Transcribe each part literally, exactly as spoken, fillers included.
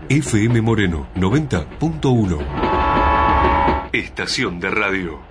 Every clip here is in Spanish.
F M Moreno noventa punto uno. Estación de radio.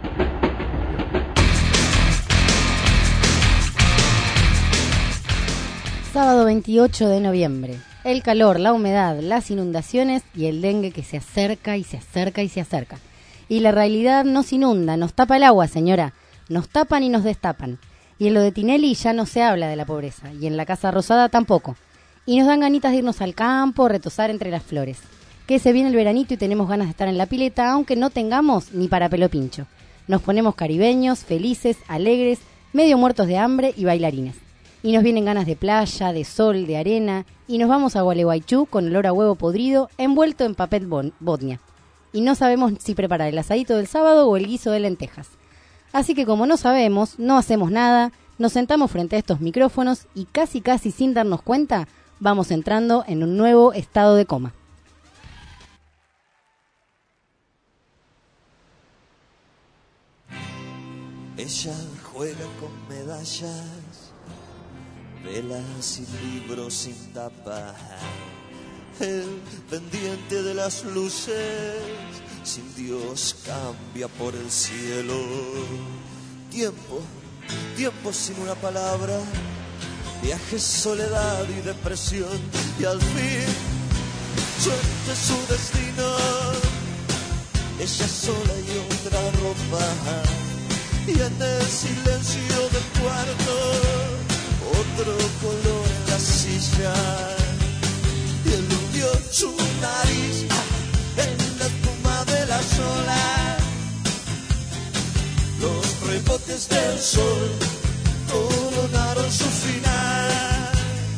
Sábado veintiocho de noviembre. El calor, la humedad, las inundaciones y el dengue que se acerca y se acerca y se acerca. Y la realidad nos inunda, nos tapa el agua, señora. Nos tapan y nos destapan. Y en lo de Tinelli ya no se habla de la pobreza. Y en la Casa Rosada tampoco. Y nos dan ganitas de irnos al campo, retosar entre las flores. Que se viene el veranito y tenemos ganas de estar en la pileta, aunque no tengamos ni para pelo pincho. Nos ponemos caribeños, felices, alegres, medio muertos de hambre y bailarines. Y nos vienen ganas de playa, de sol, de arena, y nos vamos a Gualeguaychú con olor a huevo podrido, envuelto en papel bon- botnia. Y no sabemos si preparar el asadito del sábado o el guiso de lentejas. Así que como no sabemos, no hacemos nada, nos sentamos frente a estos micrófonos y casi casi sin darnos cuenta, vamos entrando en un nuevo estado de coma. Ella juega con medallas, velas y libros sin tapa. El pendiente de las luces, sin Dios cambia por el cielo. Tiempo, tiempo sin una palabra, viaje, soledad y depresión. Y al fin, suerte su destino, ella sola y otra ropa. Y en el silencio del cuarto, otro color en la silla. Y él hundió su nariz en la espuma de las olas. Los rebotes del sol coronaron su final.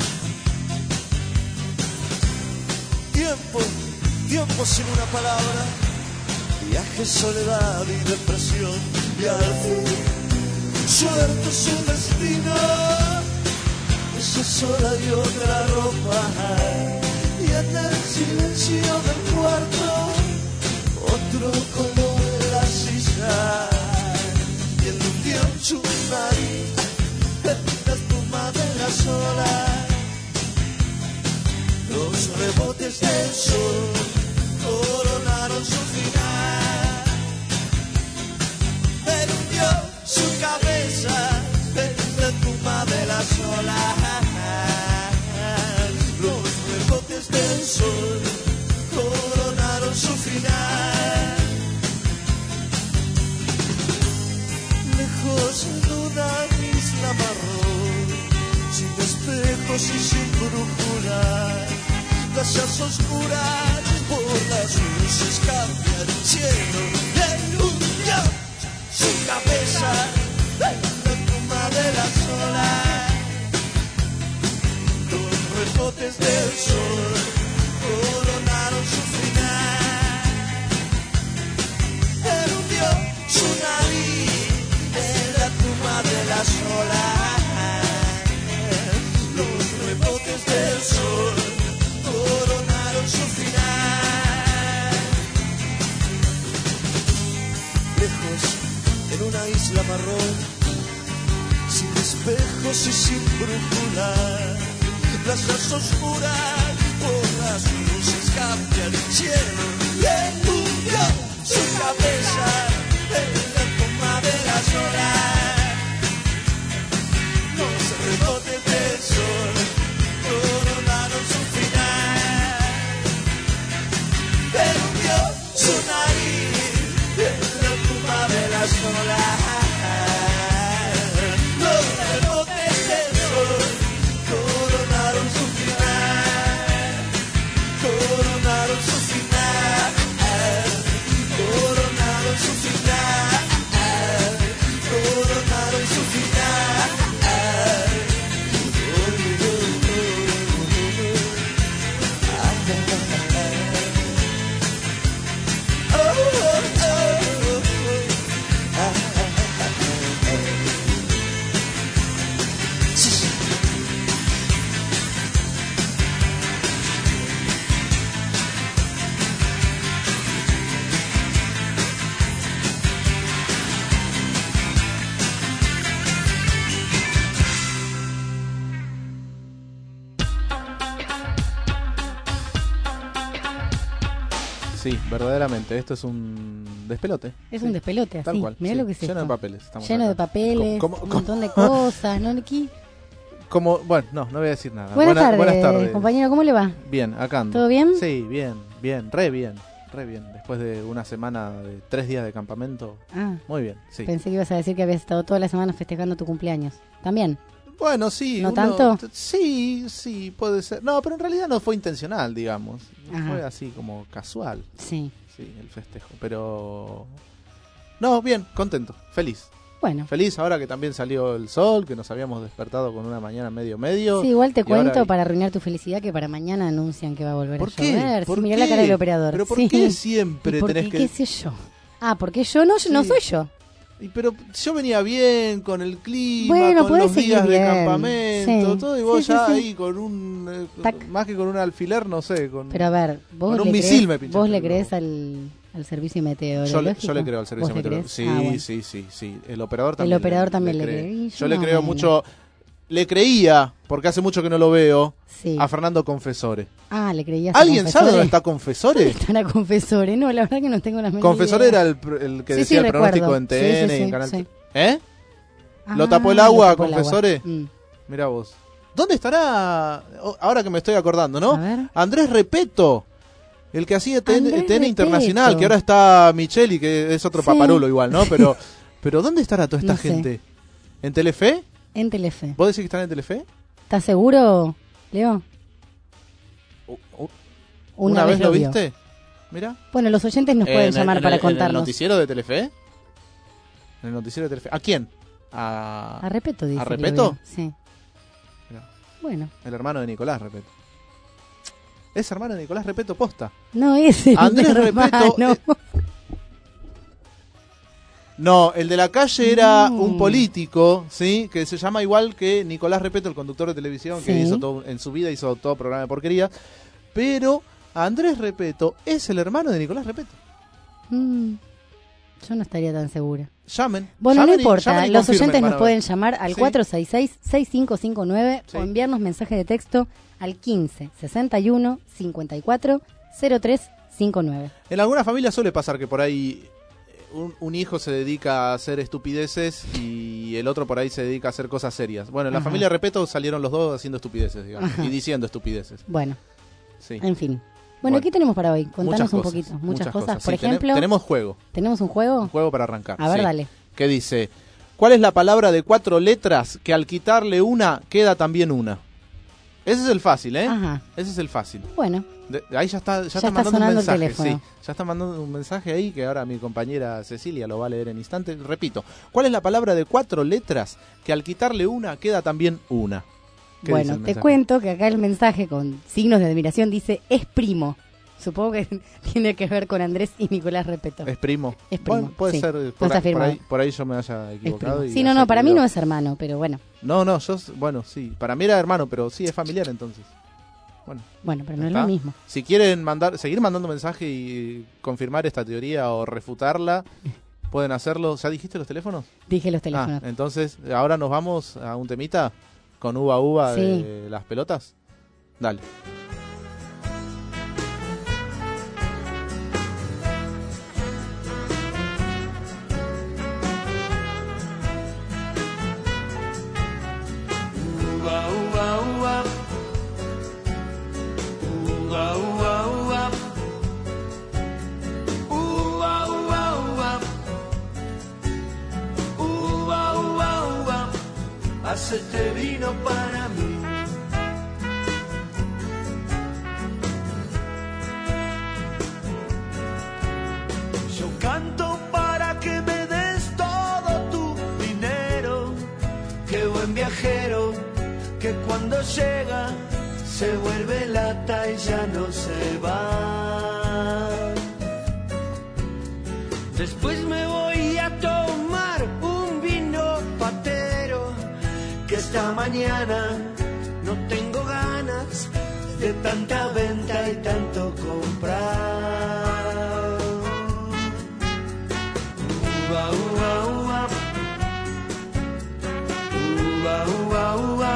Tiempo, tiempo sin una palabra, viaje, soledad y depresión. Y al fin, suerte su destino, ella sola y otra ropa. Y en el silencio del cuarto, otro color en la silla. Y él hundió su nariz en la espuma de las olas. Los rebotes del sol coronaron su final. Su cabeza en la espuma de las olas. Los rebotes del sol coronaron su final. Lejos de una isla marrón, sin espejos y sin brújula, casas oscuras por las luces cambian el cielo. El hundió su cabeza en la espuma de las olas. Los rebotes del sol coronaron su final. Él hundió su nariz en la espuma de las olas. Los rebotes del sol coronaron su final. Lejos en una isla marrón, sin espejos y sin brújula, plazas oscuras por las luces cambian el cielo. Y él hundió su cabeza en la espuma de las olas. Los rebotes del sol coronaron su final. Él hundió su nariz en la espuma de las olas. Los rebotes del sol coronaron su final. Coronaron su final. Coronaron su final. Coronaron su final. Oh, oh, oh. Sí, verdaderamente. Esto es un despelote. Es sí. un despelote, así. Tal cual. Mirá sí. lo que es Lleno esto. de papeles. Estamos Lleno acá. de papeles, ¿Cómo- cómo- un montón de cosas. ¿no? Aquí. Como, bueno, no, no voy a decir nada. Buenas, Buena- tardes, buenas tardes, compañero, ¿cómo le va? Bien, acá ando. ¿Todo bien? Sí, bien, bien, re bien, re bien. Después de una semana de tres días de campamento, Ah, muy bien, sí. pensé que ibas a decir que habías estado toda la semana festejando tu cumpleaños. ¿También? Bueno, sí. ¿No uno- tanto? t- Sí, sí, puede ser. No, pero en realidad no fue intencional, digamos. Ajá. Fue así como casual, Sí. sí, el festejo. Pero... No, bien, contento, feliz. Bueno. Feliz ahora que también salió el sol, que nos habíamos despertado con una mañana medio medio. Sí, igual te y ahora cuento hay- para arruinar tu felicidad que para mañana anuncian que va a volver ¿Por a qué? llover. ¿Por sí, mirá qué? la cara del operador. ¿Pero por Sí. qué siempre ¿Y por tenés qué? que...? ¿Qué sé yo? Ah, porque yo no, yo no Sí. soy yo. Y pero yo venía bien con el clima, Bueno, con podés los días seguir de bien. campamento, Sí. todo, y vos Sí, sí, ya sí. ahí con un... eh, con- Tac. más que con un alfiler, no sé, con... Pero a ver, vos Con un le misil crees, me pinchaste vos le el crees globo. al, al servicio yo, le, meteorológico. yo le creo al servicio ¿Vos le meteorológico. crees? Sí, Ah, bueno. sí, sí, sí. El operador El también. operador le- también le le cree. cree. Y Yo yo le no, creo bueno. mucho... Le creía, porque hace mucho que no lo veo, Sí. a Fernando Confesore. Ah, le creías a ¿Alguien sabe Confesore? dónde está Confesore? Están a Confesore. No, la verdad que no tengo las menor Confesore idea. era el, pr- el que Sí, decía sí, el pronóstico recuerdo. en T N Sí, sí, y en sí, Canal sí. tres. ¿Eh? Ah, ¿Lo tapó el agua, lo tapó el agua. Confesore? Mm. Mirá vos. ¿Dónde estará? Oh, ahora que me estoy acordando, ¿no? A ver. Andrés Repeto, el que hacía T N, Andrés T N Internacional, Repeto. que ahora está Micheli, que es otro Sí. paparulo igual, ¿no? Pero, pero ¿dónde estará toda esta No sé. gente? ¿En Telefe? En Telefe. ¿Vos decís que están en Telefe? ¿Estás seguro, Leo? U- u- Una, vez lo vio. viste? Mira. Bueno, los oyentes nos pueden En- llamar en para el- ¿En el contarnos. noticiero de Telefe? ¿En el noticiero de Telefe? ¿A quién? A, A Repeto, dice. ¿A que lo Repeto? vio. Sí. Mirá. Bueno. El hermano de Nicolás Repeto. Es hermano de Nicolás Repeto posta. No es el Andrés hermano. Repeto, eh, No, el de la calle era No. un político, ¿sí? Que se llama igual que Nicolás Repeto, el conductor de televisión, que Sí. hizo todo, en su vida hizo todo programa de porquería. Pero Andrés Repeto es el hermano de Nicolás Repeto. Mm, yo no estaría tan segura. Llamen. Bueno, llamen no y- importa. llamen y Los confirmen, oyentes van nos a pueden ver. llamar al Sí. cuatro seis seis, seis cinco cinco nueve Sí. o enviarnos mensaje de texto al quince sesenta y uno cincuenta y cuatro cero tres cinco nueve. En alguna familia suele pasar que por ahí un, un hijo se dedica a hacer estupideces y el otro por ahí se dedica a hacer cosas serias. Bueno, en la Ajá. familia Repeto salieron los dos haciendo estupideces, digamos, Ajá. y diciendo estupideces. Bueno, Sí. en fin. Bueno, Bueno, ¿qué tenemos para hoy? Contanos Muchas un cosas, poquito. Muchas, cosas. Sí, Por tene- ejemplo, tenemos juego. ¿tenemos un juego? Un juego para arrancar. A ver, sí. dale. Que dice, ¿cuál es la palabra de cuatro letras que al quitarle una queda también una? Ese es el fácil, ¿eh? Ajá. Ese es el fácil. Bueno, De- ahí ya está, ya está, está mandando un sonando el mensaje. teléfono. Sí, ya está mandando un mensaje ahí que ahora mi compañera Cecilia lo va a leer en instante. Repito, ¿cuál es la palabra de cuatro letras que al quitarle una queda también una? ¿Qué dice bueno, el te mensaje? cuento que acá el mensaje con signos de admiración dice es primo. Supongo que tiene que ver con Andrés y Nicolás Repeto. ¿Es primo? Es primo, Bueno, puede sí. ser, No por, está ahí, por, firmado. ahí, por ahí yo me haya Es equivocado. primo. y Sí, no, haya no, para mí querido- no es hermano, pero bueno. No, no, yo, bueno, sí, para mí era hermano, pero sí es familiar entonces. Bueno, Bueno, pero no es ¿está? lo mismo. Si quieren mandar, seguir mandando mensaje y confirmar esta teoría o refutarla, pueden hacerlo. ¿Ya dijiste los teléfonos? Dije los teléfonos. Ah, entonces ahora nos vamos a un temita con uva uva Sí. de las pelotas. Dale. Uva, uva, uva. Uva, uva, uva. Uva, uva, uva. Uva, uva, uva. Hacete vino para mí. Yo canto para que me des todo tu dinero. Qué buen viajero, que cuando llega se vuelve lata y ya no se va. Después me voy a tomar un vino patero, que esta mañana no tengo ganas de tanta venta y tanto comprar. Uva, uva, uva. Uva, uva, uva.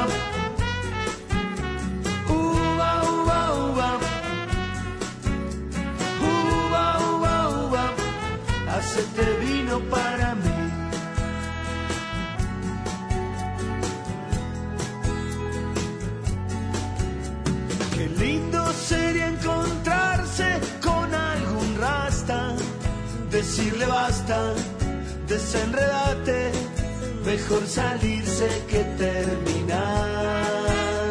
Uva, uva, uva. Uva, decirle basta, desenredate, mejor salirse que terminar.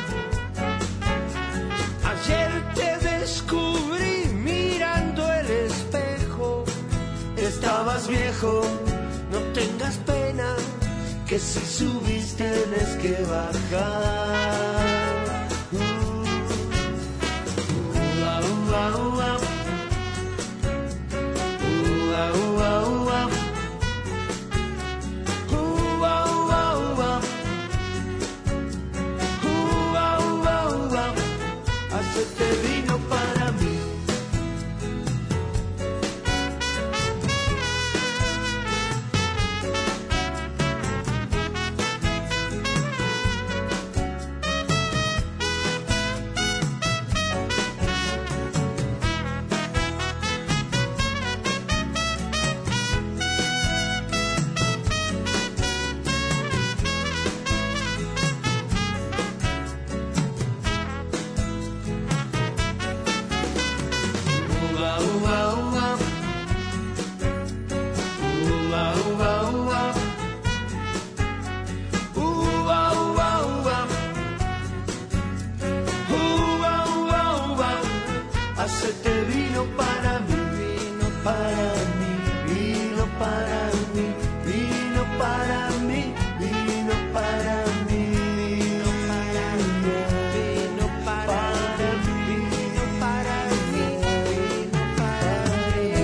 Ayer te descubrí mirando el espejo, estabas viejo, no tengas pena, que si subís tienes que bajar. Uh, uh, uh, uh, uh, uh. Hacete vino para mí. Hacete vino para mí, vino para mí, vino para mí, vino para mí, vino para mí, vino para mí, vino para mí, vino para mí, vino para mí.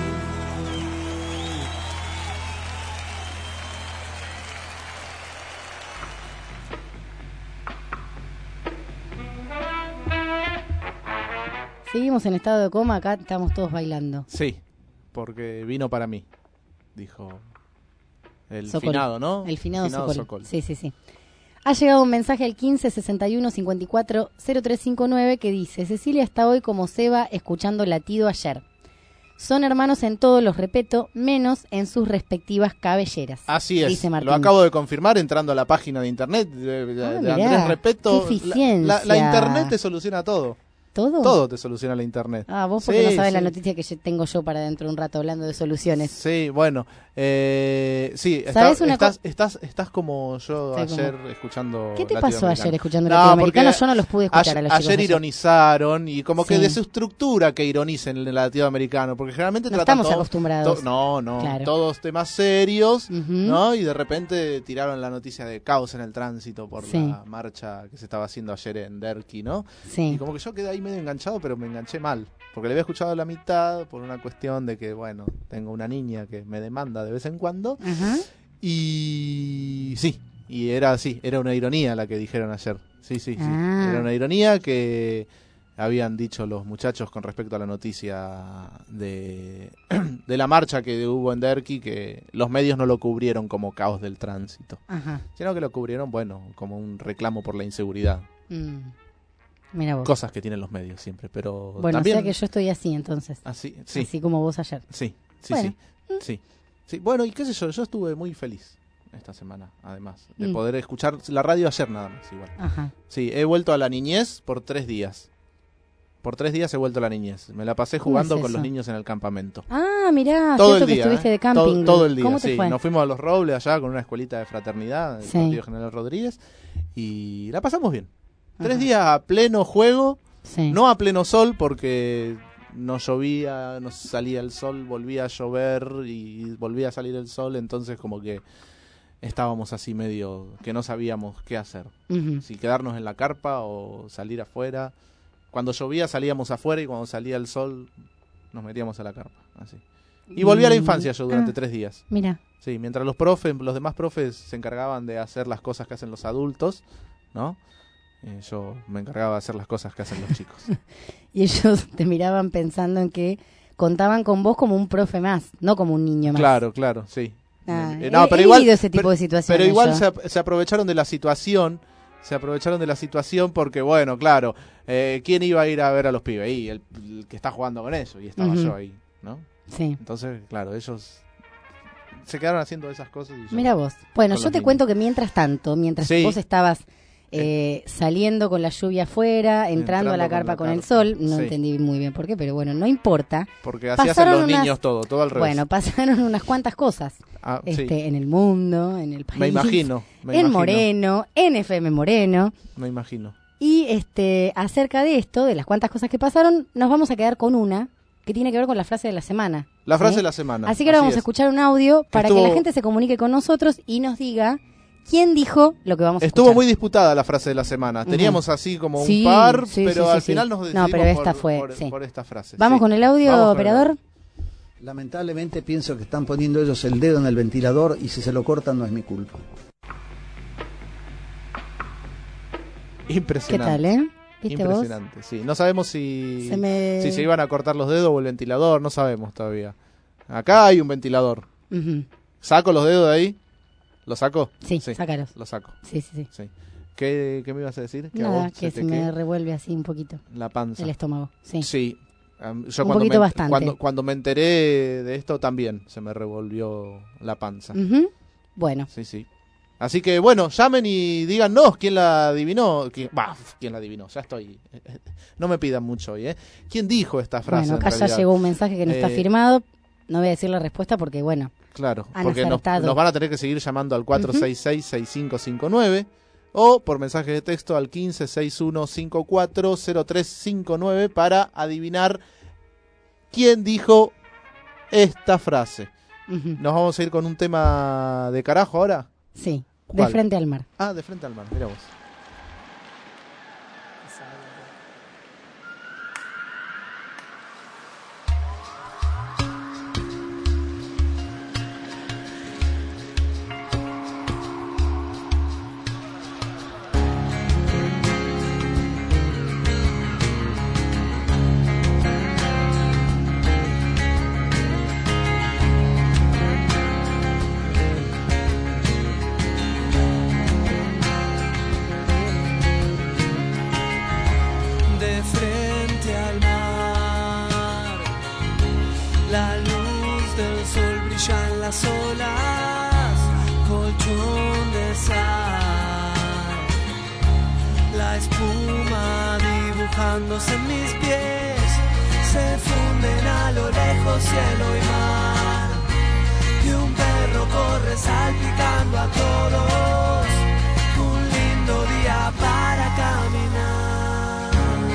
Seguimos en estado de coma, acá estamos todos bailando. Sí, porque vino para mí, dijo el Sokol. finado, ¿no? El finado, finado Sokol. Sokol. Sí, sí, sí. Ha llegado un mensaje al quince sesenta y uno cincuenta y cuatro cero tres cinco nueve que dice: Cecilia está hoy como Seba escuchando Latido ayer. Son hermanos en todo, los respeto, menos en sus respectivas cabelleras. Así es, dice Martín. Lo acabo de confirmar entrando a la página de internet de, de- Ah, de mirá, Andrés Repeto. qué La, la- la eficiencia. internet te soluciona todo. ¿Todo? Todo te soluciona la internet. Ah, vos porque Sí, no sabes sí. la noticia que yo tengo yo para dentro de un rato hablando de soluciones. Sí, bueno, eh, sí, está- ¿Sabés una estás, estás, estás como yo Estoy ayer como- escuchando. ¿Qué te pasó Latinoamericano. ayer escuchando No, Latinoamericano? porque Yo no los pude escuchar ayer, a los chicos ayer ayer. ironizaron y como que Sí. de su estructura que ironicen el latinoamericano, porque generalmente No tratan estamos todo- acostumbrados. to- no, no, Claro. todos temas serios, Ujú. ¿no? Y de repente tiraron la noticia de caos en el tránsito por Sí. la marcha que se estaba haciendo ayer en Derqui, ¿no? Sí. Y como que yo quedé ahí medio enganchado, pero me enganché mal. Porque le había escuchado la mitad por una cuestión de que, bueno, tengo una niña que me demanda de vez en cuando. Ajá. Y sí, y era así, era una ironía la que dijeron ayer. Sí, sí, sí. Ah. Era una ironía que habían dicho los muchachos con respecto a la noticia de, de la marcha que hubo en Derqui, que los medios no lo cubrieron como caos del tránsito, Ajá. sino que lo cubrieron, bueno, como un reclamo por la inseguridad. Mm. Mira vos. Cosas que tienen los medios siempre, pero Bueno, también... o sea que yo estoy así entonces. Así, sí, Así como vos ayer. sí, sí, Bueno. sí, sí, sí. Bueno, y qué sé yo, yo estuve muy feliz esta semana, además, de Mm. poder escuchar la radio ayer nada más, igual. Ajá. Sí, he vuelto a la niñez por tres días. Por tres días he vuelto a la niñez. Me la pasé ¿Cómo jugando es con eso? los niños en el campamento. Ah, mirá, todo cierto el día, que estuviste ¿eh? de camping. Todo, todo el día, ¿Cómo te sí. fue? Nos fuimos a Los Robles allá con una escuelita de fraternidad, el Sí. Partido General Rodríguez, y la pasamos bien. Tres Ajá. días a pleno juego, Sí. no a pleno sol porque no llovía, no salía el sol, volvía a llover y volvía a salir el sol, entonces como que estábamos así medio que no sabíamos qué hacer. Ujú. Si quedarnos en la carpa o salir afuera. Cuando llovía salíamos afuera y cuando salía el sol nos metíamos a la carpa, así. Y volví a la Y- infancia yo durante ah. tres días. Mira. Sí, mientras los profes, los demás profes se encargaban de hacer las cosas que hacen los adultos, ¿no? Eh, yo me encargaba de hacer las cosas que hacen los chicos. Y ellos te miraban pensando en que contaban con vos como un profe más, no como un niño más. Claro, claro, sí. Ah, Eh, he- he vivido ese tipo pero- de situaciones Pero igual yo. se, ap- se aprovecharon de la situación, se aprovecharon de la situación porque, bueno, claro, eh, ¿quién iba a ir a ver a los pibes? Y el, el que está jugando con ellos, y estaba Ujú. yo ahí, ¿no? Sí. Entonces, claro, ellos se quedaron haciendo esas cosas. Y yo- Mira vos. Bueno, con yo los te niños. cuento que mientras tanto, mientras Sí. vos estabas eh, saliendo con la lluvia afuera, entrando, entrando a la carpa con, la con el sol. No sí. entendí muy bien por qué, pero bueno, no importa. Porque así pasaron hacen los unas, niños todo, todo al revés. Bueno, pasaron unas cuantas cosas ah, este, sí. en el mundo, en el país. Me imagino. Me en imagino. Moreno, en F M Moreno. Me imagino. Y este, acerca de esto, de las cuantas cosas que pasaron, nos vamos a quedar con una que tiene que ver con la frase de la semana. La frase ¿sí? de la semana. Así que ahora Así vamos es. a escuchar un audio para Estuvo... que la gente se comunique con nosotros y nos diga quién dijo lo que vamos a Estuvo escuchar. muy disputada la frase de la semana. Teníamos uh-huh. así como sí, un par, sí, pero sí, al sí, final sí. nos decidimos no, pero esta por, fue, por, sí. por esta frase. ¿Vamos sí. con el audio, Vamos operador? El... Lamentablemente pienso que están poniendo ellos el dedo en el ventilador y si se lo cortan no es mi culpa. Impresionante. ¿Qué tal, eh? ¿Viste Impresionante, vos? sí. No sabemos si se me... si se iban a cortar los dedos o el ventilador, no sabemos todavía. Acá hay un ventilador. Uh-huh. ¿Saco los dedos de ahí? ¿Los saco? Sí, sí, sácalos. Los saco. Sí, sí, sí. sí. ¿Qué, ¿Qué me ibas a decir? Que Nada, a vos que se, se me revuelve así un poquito. La panza. El estómago, sí. Sí. Um, yo un cuando poquito me, bastante. Cuando, cuando me enteré de esto también se me revolvió la panza. Uh-huh. Bueno. Sí, sí. Así que, bueno, llamen y díganos quién la adivinó. Quién, bah, quién la adivinó, ya estoy. No me pidan mucho hoy, ¿eh? ¿Quién dijo esta frase? Bueno, acá en ya realidad? llegó un mensaje que no eh, está firmado. No voy a decir la respuesta porque, bueno. Claro, porque nos, nos van a tener que seguir llamando al cuatro seis seis, seis cinco cinco nueve o por mensaje de texto al quince sesenta y uno cincuenta y cuatro cero tres cincuenta y nueve para adivinar quién dijo esta frase. Uh-huh. ¿Nos vamos a ir con un tema de carajo ahora? Sí. ¿Cuál? De frente al mar. Ah, de frente al mar, mira vos. En mis pies se funden a lo lejos cielo y mar, y un perro corre salpicando a todos, un lindo día para caminar.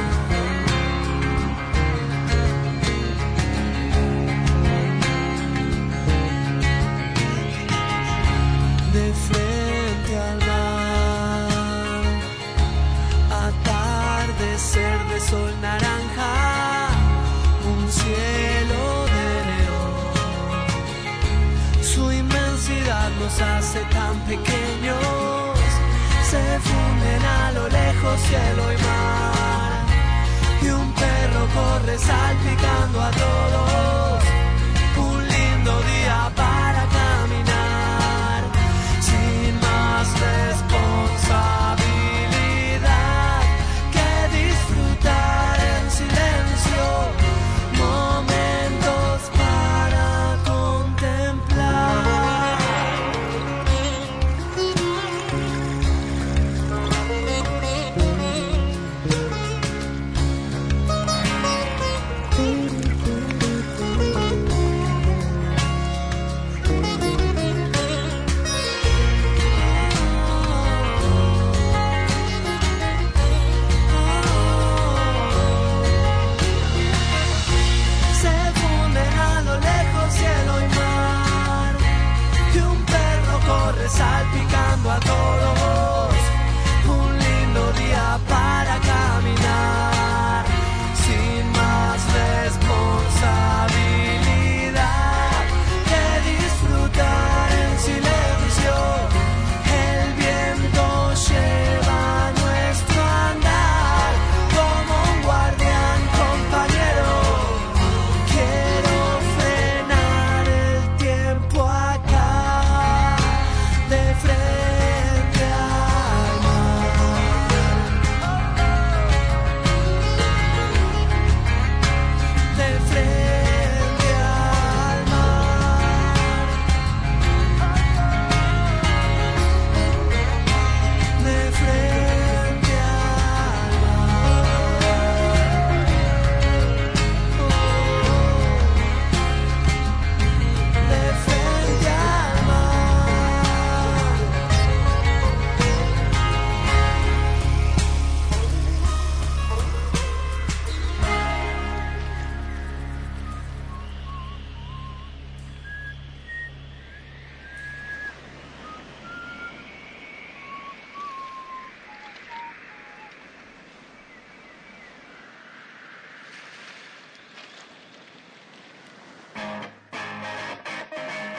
De frente al mar, atardecer de sol naranja, un cielo de león, su inmensidad nos hace tan pequeños, se funden a lo lejos cielo y mar, y un perro corre salpicando a todos, un lindo día para caminar, sin más responsabilidad en silencio, momentos para contemplar.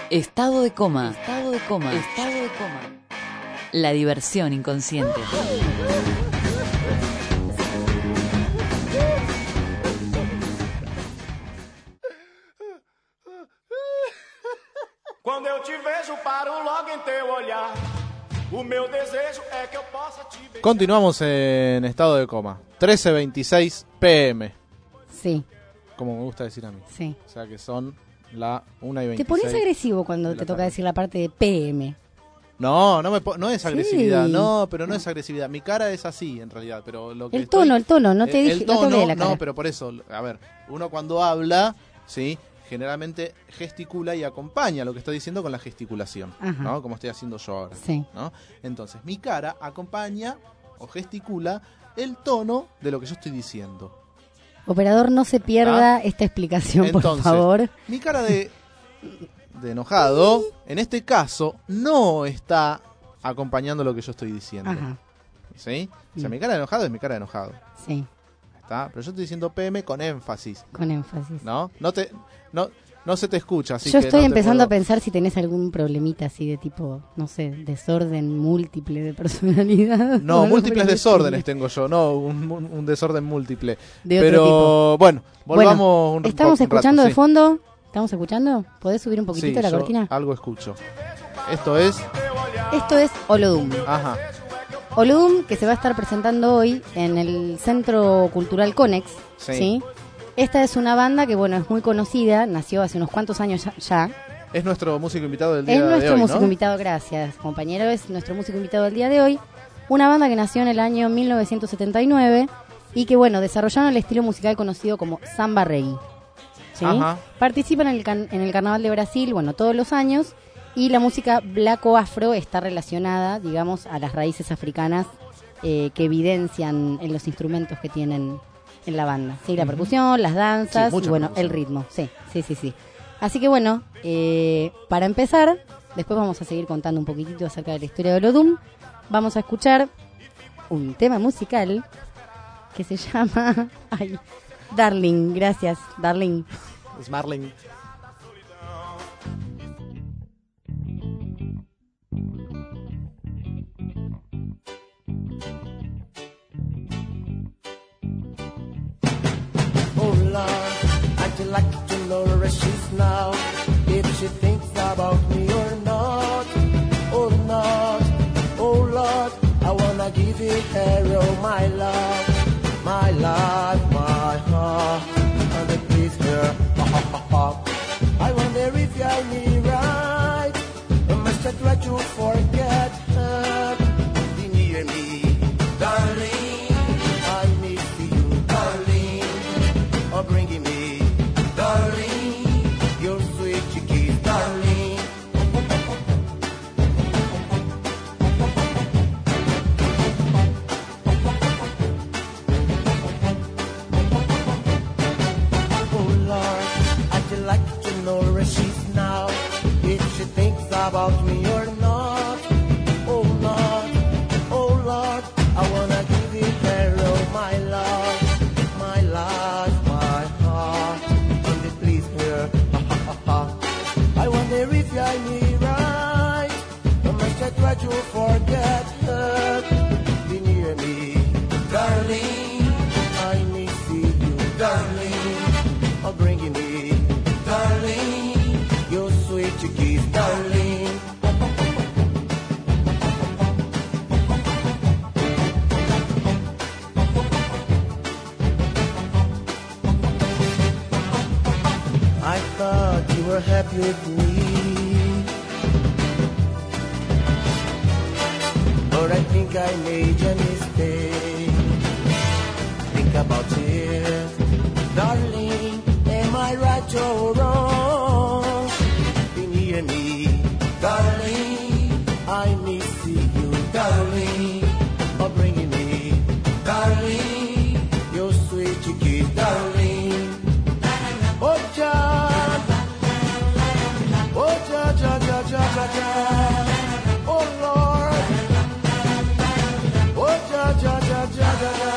Estado de coma. Estado de coma. Estado de coma. La diversión inconsciente. Quando eu te vejo, paro logo em teu olhar. O meu desejo é que eu possa te ver. Continuamos en estado de coma. trece veintiséis pm. Sí, Como me gusta decir a mí. sí. O sea que son la una y Te veintiséis. pones agresivo cuando de la te toca tarde. decir la parte de P M. No, no, me po- no es agresividad. Sí. No, pero no es agresividad. Mi cara es así, en realidad. Pero lo que El estoy- tono, el tono, no te el- dije, el no te tono, hablé de la cara. no, pero por eso, a ver, uno cuando habla, sí, generalmente gesticula y acompaña lo que está diciendo con la gesticulación, Ajá. ¿no? Como estoy haciendo yo ahora, Sí. ¿no? Entonces, mi cara acompaña o gesticula el tono de lo que yo estoy diciendo. Operador, no se pierda ¿Ah? esta explicación, Entonces, por favor. mi cara de, de enojado, en este caso, no está acompañando lo que yo estoy diciendo. Ajá, ¿Sí? O sea, Mm. mi cara de enojado es mi cara de enojado. sí, ¿Está? Pero yo estoy diciendo P M con énfasis, con énfasis. ¿no? No te no no se te escucha, así Yo que estoy no te empezando puedo- a pensar si tenés algún problemita así de tipo, no sé, desorden múltiple de personalidad. o No, algo múltiples por el desórdenes estilo. tengo yo, no un, un- un desorden múltiple. De otro Pero tipo. bueno, volvamos Bueno, un, estamos un rato, escuchando de sí. fondo. ¿Estamos escuchando? ¿Podés subir un poquitito Sí, la yo cortina? algo escucho. Esto es, Esto es Olodum. ajá, Olodum, que se va a estar presentando hoy en el Centro Cultural Conex. Sí. ¿Sí? Esta es una banda que, bueno, es muy conocida, nació hace unos cuantos años ya. ya. es nuestro músico invitado del día Es de nuestro hoy, músico ¿no? invitado, gracias, compañero. Es nuestro músico invitado del día de hoy. Una banda que nació en el año mil novecientos setenta y nueve y que, bueno, desarrollaron el estilo musical conocido como samba reggae. ¿Sí? Ajá. Participan en el, can- en el Carnaval de Brasil, bueno, todos los años. Y la música black o afro está relacionada, digamos, a las raíces africanas eh, que evidencian en los instrumentos que tienen en la banda. Sí, la Ujú. percusión, las danzas Sí, mucha y, bueno, percusión. el ritmo. Sí, sí, sí, sí. Así que, bueno, eh, para empezar, después vamos a seguir contando un poquitito acerca de la historia de Olodum. Vamos a escuchar un tema musical que se llama... Ay, Darling, gracias, Darling. Es Marlene. Oh Lord, I'd like to know where she's now, if she thinks about me or not. Oh Lord, oh Lord, I wanna give it her all my love, my life, my heart, and it please her. Ha, ha, ha, ha. I wonder if you are me right, I must I try to forget her. Be near me, darling. I miss you, darling. Oh, bringing me, darling, your sweet kiss, darling. Oh Lord, I'd like to know where she's now, if she thinks about me or not. Oh Lord, oh Lord, I wanna give it her all my love, my life, my heart, and it please her. Ha, ha, ha, ha. I wonder if I me right, or must I try to forget her? Be near me, darling. I miss you, darling. Oh, bringing me, darling, your sweet kiss, darling. I thought you were happy with me, but I think I made a mistake. Think about it, darling. Am I right or wrong? Be near me, darling. I miss you, darling. Oh, bringing me, darling, your sweet kiss, darling. Oh, ja, oh, ja, ja, ja, ja, ja, ja. Oh, Lord. Oh, ja, ja, ja, ja, ja, ja.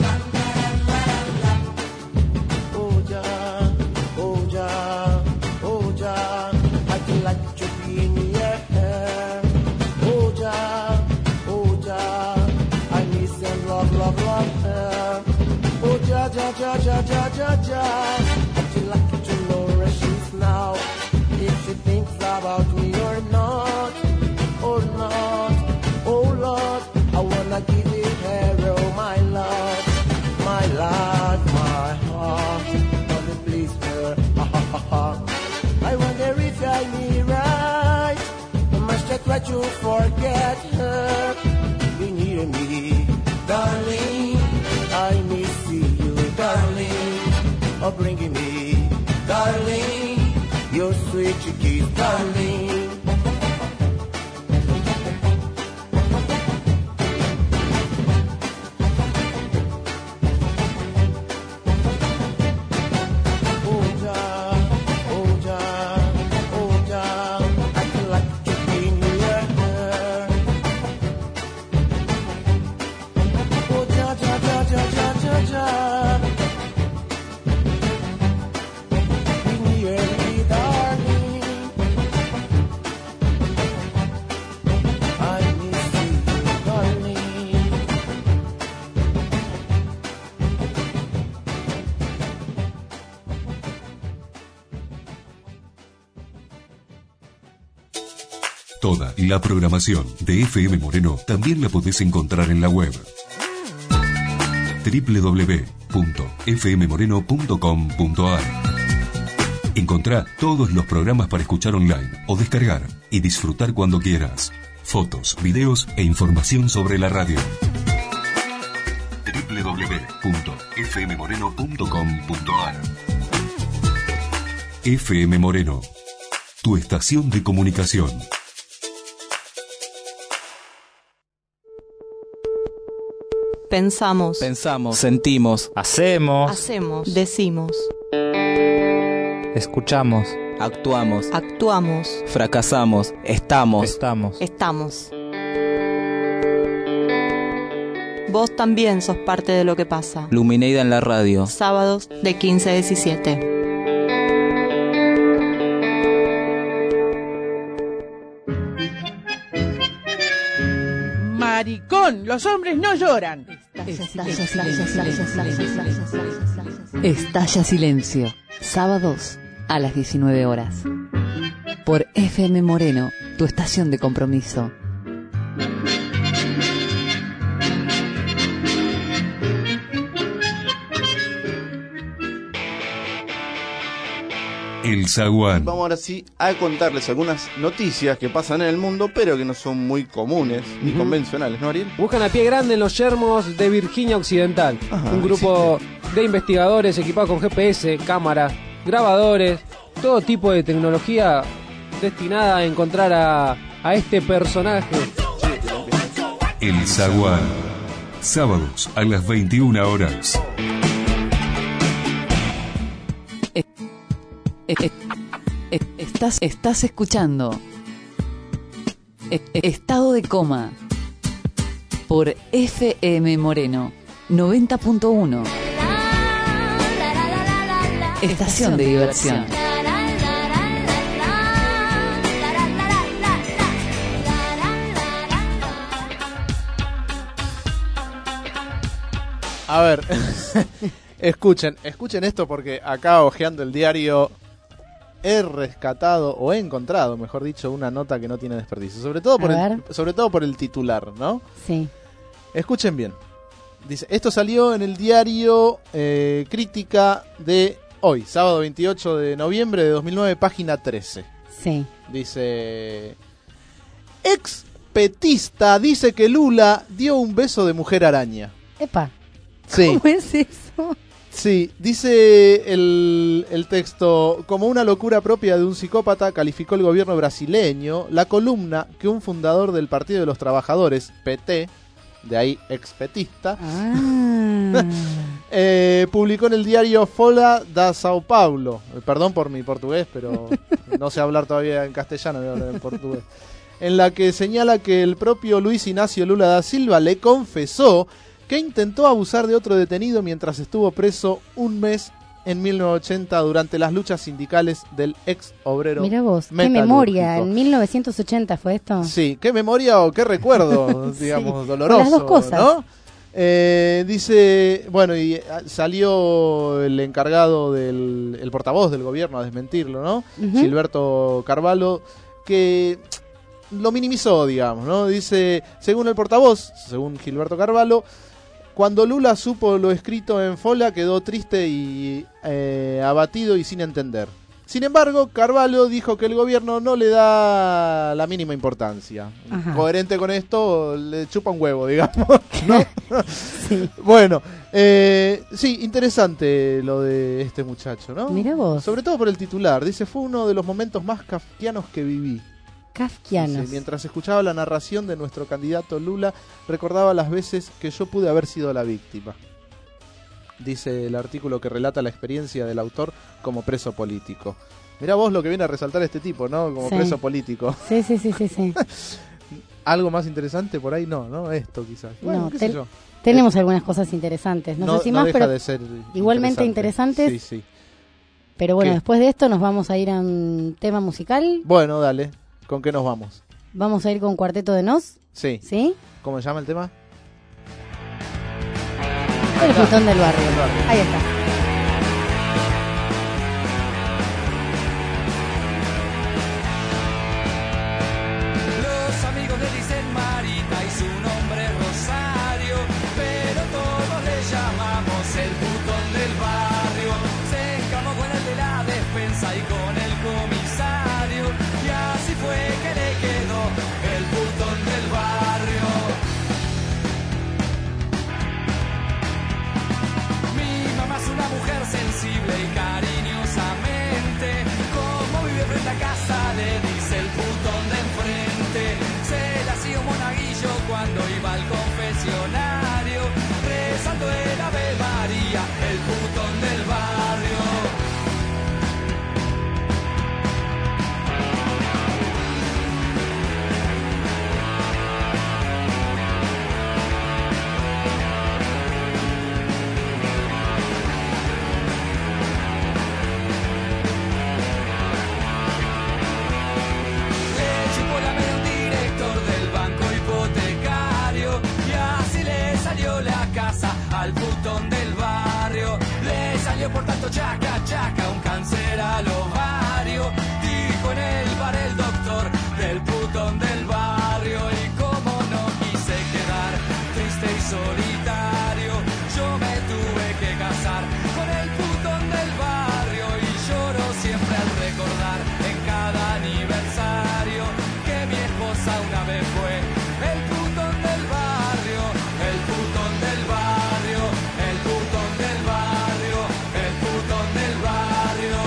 Oh, ja, oh, ja, oh, ja, ja, ja, ja, ja, ja. She like to know where she's now. If she thinks about me or not, or not. Oh Lord, I wanna give it her, oh my Lord, my Lord, my heart. Wanna please her, ha ha ha ha. I wonder if I me right. I must try to forget her. Be near me, darling. I miss you, darling. Oh, bringing me, darling. Your sweet kiss, darling. Toda la programación de F M Moreno también la podés encontrar en la web doble u doble u doble u punto f m moreno punto com punto a r. Encontrá todos los programas para escuchar online o descargar y disfrutar cuando quieras. Fotos, videos e información sobre la radio. doble u doble u doble u punto f m moreno punto com punto a r. F M Moreno, tu estación de comunicación. Pensamos, Pensamos, sentimos, hacemos, hacemos, decimos, escuchamos, actuamos, actuamos, fracasamos, estamos, estamos. estamos. Vos también sos parte de lo que pasa. Lumineida en la radio. Sábados de quince a diecisiete. Maricón, los hombres no lloran. Estalla silencio. Estalla silencio. Sábados a las diecinueve horas. Por F M Moreno, tu estación de compromiso. El Zaguán. Vamos ahora sí a contarles algunas noticias que pasan en el mundo, pero que no son muy comunes ni Ujú. convencionales, ¿no, Ariel? Buscan a pie grande en los yermos de Virginia Occidental. Ajá, un grupo de investigadores equipados con G P S, cámaras, grabadores, todo tipo de tecnología destinada a encontrar a, a este personaje. El Zaguán. Sábados a las veintiuna horas. Estás, estás escuchando Estado de Coma por F M Moreno noventa punto uno. Estación de diversión. A ver, escuchen, escuchen esto porque acá hojeando el diario he rescatado o he encontrado, mejor dicho, una nota que no tiene desperdicio, sobre todo por A el, sobre todo por el titular, ¿no? Sí. Escuchen bien. Dice, esto salió en el diario eh, Crítica de hoy, sábado veintiocho de noviembre de dos mil nueve, página trece. Sí. Dice, ex petista dice que Lula dio un beso de mujer araña. Epa. Sí. ¿Cómo es eso? Sí, dice el, el texto, como una locura propia de un psicópata, calificó el gobierno brasileño la columna que un fundador del Partido de los Trabajadores, P T, de ahí expetista, Ah. eh, publicó en el diario Folha da Sao Paulo. Eh, Perdón por mi portugués, pero no sé hablar todavía en castellano, voy a hablar en portugués. En la que señala que el propio Luis Ignacio Lula da Silva le confesó que intentó abusar de otro detenido mientras estuvo preso un mes en mil novecientos ochenta durante las luchas sindicales del ex obrero. Mira vos, qué metalúrgico. memoria, en mil novecientos ochenta fue esto. Sí, qué memoria o qué recuerdo, digamos, Sí, doloroso, las dos cosas. ¿no? Eh, dice, bueno, y salió el encargado del el portavoz del gobierno a desmentirlo, ¿no? Uh-huh. Gilberto Carvalho, que lo minimizó, digamos, ¿no? Dice, según el portavoz, según Gilberto Carvalho, cuando Lula supo lo escrito en Fola quedó triste y eh, abatido y sin entender. Sin embargo, Carvalho dijo que el gobierno no le da la mínima importancia. Ajá. Coherente con esto, le chupa un huevo, digamos, ¿no? Sí. Bueno, eh, sí, interesante lo de este muchacho, ¿no? Mirá vos. Sobre todo por el titular. Dice, fue uno de los momentos más kafkianos que viví. Kafkianos. Dice, mientras escuchaba la narración de nuestro candidato Lula, recordaba las veces que yo pude haber sido la víctima. Dice el artículo que relata la experiencia del autor como preso político. Mirá vos lo que viene a resaltar este tipo, ¿no? Como sí. preso político. Sí, sí, sí, sí, sí. Algo más interesante por ahí no, ¿no? Esto quizás. Bueno, no, qué ten, sé yo. Tenemos eh, algunas cosas interesantes. No, no sé si no más, deja pero de ser igualmente interesante. interesantes. Sí, sí. Pero bueno, ¿Qué? después de esto nos vamos a ir a un tema musical. Bueno, dale. ¿Con qué nos vamos? Vamos a ir con Cuarteto de Nos. Sí. ¿Sí? ¿Cómo se llama el tema? El Putón del Barrio. Ahí está. Los amigos le dicen Marita y su nombre es Rosario, pero todos le llamamos el putón del barrio. Se encamó con el de la despensa y con el comisario, y así fue que le quedó el putón del barrio. Mi mamá es una mujer sensible y cariñosamente, como vive frente a casa le dice el putón de enfrente. Se le hacía un monaguillo cuando iba al confesionario, rezando el Ave María, el putón del barrio. Al putón del barrio le salió por tanto chaca chaca un cáncer al ovario, dijo en el bar el doctor del putón del barrio. Y como no quise quedar triste y solitario, yo me tuve que casar con el putón del barrio, y lloro siempre al recordar en cada aniversario que mi esposa una vez fue el putón del barrio, el putón del barrio, el putón del barrio, el putón del barrio.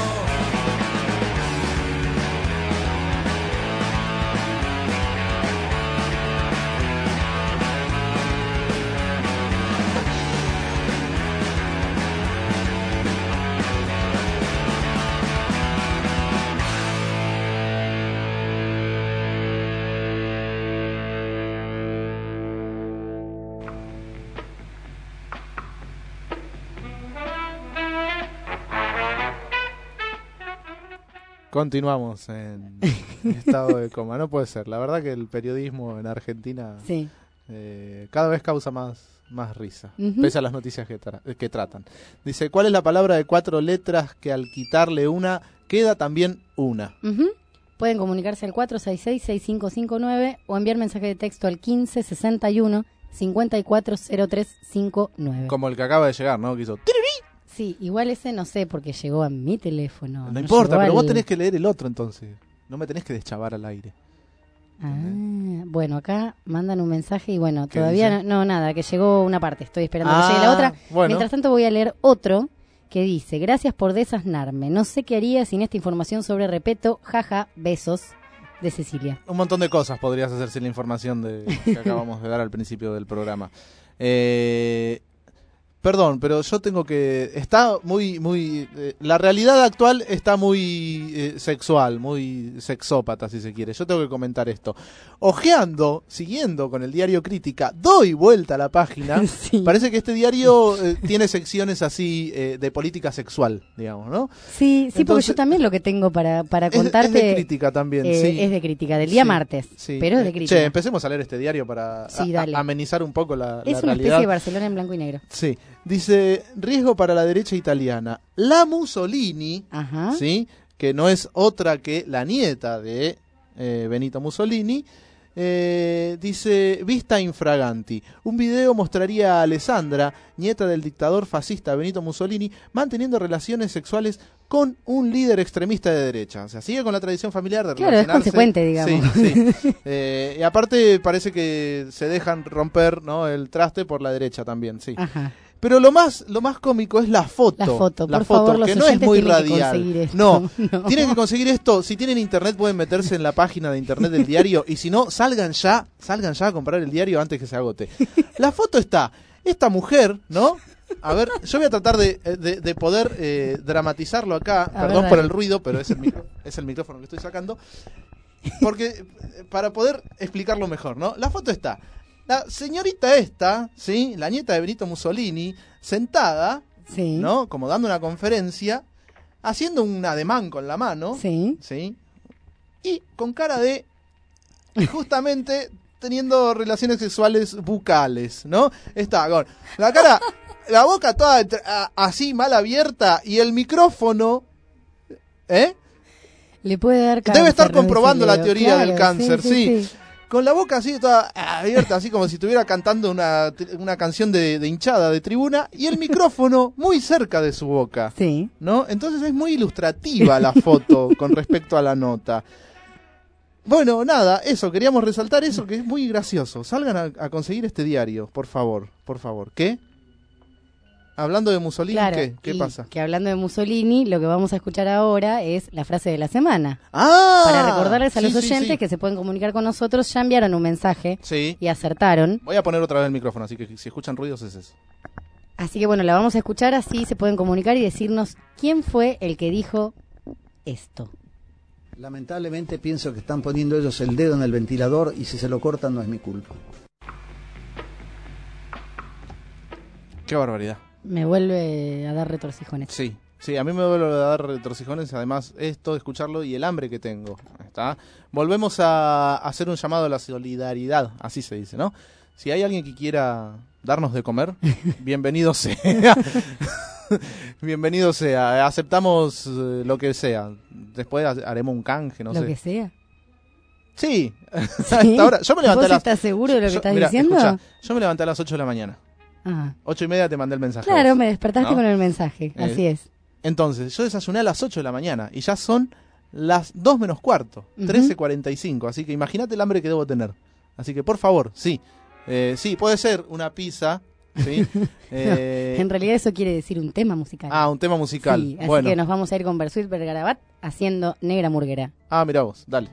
Continuamos en estado de coma. No puede ser. La verdad que el periodismo en Argentina sí. eh, cada vez causa más, más risa, uh-huh. pese a las noticias que, tra- que tratan. Dice, ¿cuál es la palabra de cuatro letras que al quitarle una queda también una? Uh-huh. Pueden comunicarse al cuatro seis seis, seis cinco cinco nueve o enviar mensaje de texto al quince sesenta y uno cincuenta y cuatro cero tres cinco nueve. Como el que acaba de llegar, ¿no? Que hizo ¡tirirí! Sí, igual ese no sé porque llegó a mi teléfono. No, no importa, pero al... vos tenés que leer el otro entonces. No me tenés que deschavar al aire. Ah, bueno, acá mandan un mensaje y bueno, ¿Qué todavía dice? no, no, nada, que llegó una parte, estoy esperando Ah, que llegue la otra. bueno. Mientras tanto voy a leer otro que dice, gracias por desasnarme, no sé qué haría sin esta información sobre Repeto, jaja, besos, de Cecilia. Un montón de cosas podrías hacer sin la información de, que acabamos de dar al principio del programa. Eh, Perdón, pero yo tengo que... Está muy... muy eh, la realidad actual está muy eh, sexual, muy sexópata, si se quiere. Yo tengo que comentar esto. Ojeando, siguiendo con el diario Crítica, doy vuelta a la página. Sí. Parece que este diario eh, tiene secciones así eh, de política sexual, digamos, ¿no? Sí, sí, Entonces, porque yo también lo que tengo para, para contarte... Es, es de Crítica también, eh, sí. Es de Crítica, del día sí, martes, sí. pero es de Crítica. Che, empecemos a leer este diario para sí, a, a, amenizar un poco la, es la realidad. Es una especie de Barcelona en blanco y negro. Sí. Dice, riesgo para la derecha italiana. La Mussolini, Ajá. ¿sí? Que no es otra que la nieta de eh, Benito Mussolini, eh, dice, vista infraganti. Un video mostraría a Alessandra, nieta del dictador fascista Benito Mussolini, manteniendo relaciones sexuales con un líder extremista de derecha. O sea, sigue con la tradición familiar de claro, relacionarse. Es consecuente, digamos. Sí, sí. eh, y aparte parece que se dejan romper, ¿no?, el traste por la derecha también, sí. Ajá. Pero lo más lo más cómico es la foto. La foto, la por foto, favor, los que no es muy radial. No, no, tienen que conseguir esto. Si tienen internet pueden meterse en la página de internet del diario y si no, salgan ya, salgan ya a comprar el diario antes que se agote. La foto está, esta mujer, ¿no? A ver, yo voy a tratar de, de, de poder eh, dramatizarlo acá. A Perdón ver, por el ruido, pero es el, micro, es el micrófono que estoy sacando. Porque, para poder explicarlo mejor, ¿no? La foto está... La señorita esta, ¿sí? La nieta de Benito Mussolini, sentada, sí. ¿no? Como dando una conferencia, haciendo un ademán con la mano, sí. ¿sí? Y con cara de, justamente, teniendo relaciones sexuales bucales, ¿no? Está con la cara, la boca toda así mal abierta y el micrófono, ¿eh? Le puede dar cáncer. Debe estar comprobando la teoría claro, del cáncer, sí. sí, sí. sí. Con la boca así toda abierta, así como si estuviera cantando una, una canción de, de hinchada de tribuna, y el micrófono muy cerca de su boca. Sí. ¿No? Entonces es muy ilustrativa la foto con respecto a la nota. Bueno, nada, eso, queríamos resaltar eso, que es muy gracioso. Salgan a, a conseguir este diario, por favor, por favor. ¿Qué? Hablando de Mussolini, claro, ¿qué? ¿Qué pasa? Que hablando de Mussolini, lo que vamos a escuchar ahora es la frase de la semana. ¡Ah! Para recordarles a sí, los sí, oyentes sí. que se pueden comunicar con nosotros, ya enviaron un mensaje sí. y acertaron. Voy a poner otra vez el micrófono, así que si escuchan ruidos es eso. Así que bueno, la vamos a escuchar, así se pueden comunicar y decirnos quién fue el que dijo esto. Lamentablemente pienso que están poniendo ellos el dedo en el ventilador y si se lo cortan no es mi culpa. Qué barbaridad. Me vuelve a dar retorcijones. Sí, sí, a mí me vuelve a dar retorcijones, además esto, escucharlo y el hambre que tengo. ¿Está? Volvemos a hacer un llamado a la solidaridad, así se dice, ¿no? Si hay alguien que quiera darnos de comer, bienvenido sea. Bienvenido sea. Aceptamos eh, lo que sea. Después haremos un canje, no lo sé. Lo que sea. Sí. ¿Sí? Hasta ahora, yo me levanté ¿Vos a las... estás seguro de lo que yo, estás mirá, diciendo? Escuchá, yo me levanté a las ocho de la mañana. Ajá. Ocho y media te mandé el mensaje. Claro, me despertaste ¿no? con el mensaje, eh, así es. Entonces, yo desayuné a las ocho de la mañana y ya son las dos menos cuarto, Uh-huh. trece cuarenta y cinco, así que imagínate el hambre que debo tener. Así que, por favor, sí, eh, sí, puede ser una pizza, ¿sí? eh, no, en realidad eso quiere decir un tema musical. Ah, un tema musical. Sí, así bueno. que nos vamos a ir con Bersuit Bergarabat haciendo Negra Murguera. Ah, mirá vos, dale.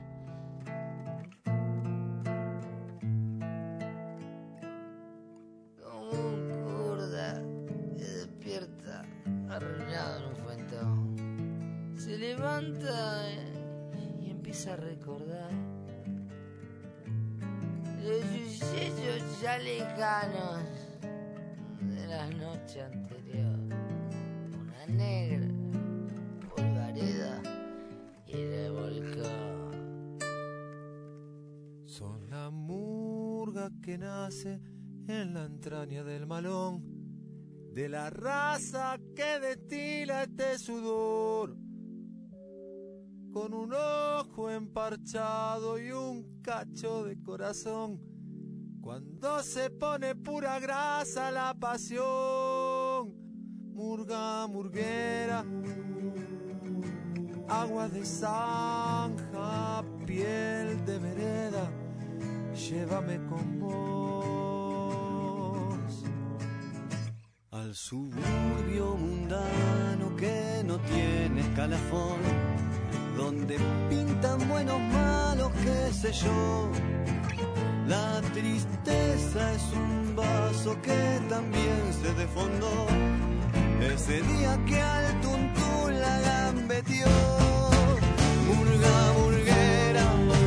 Y empieza a recordar los sucesos ya lejanos de la noche anterior. Una negra polvareda y le volcó. Son la murga que nace en la entraña del malón, de la raza que destila este sudor. Con un ojo emparchado y un cacho de corazón, cuando se pone pura grasa la pasión. Murga, murguera, agua de zanja, piel de vereda, llévame con vos al suburbio mundano que no tiene escalafón, donde pintan buenos, malos, qué sé yo. La tristeza es un vaso que también se desfondó ese día que al tuntún la gambeteó. Murga, murguera,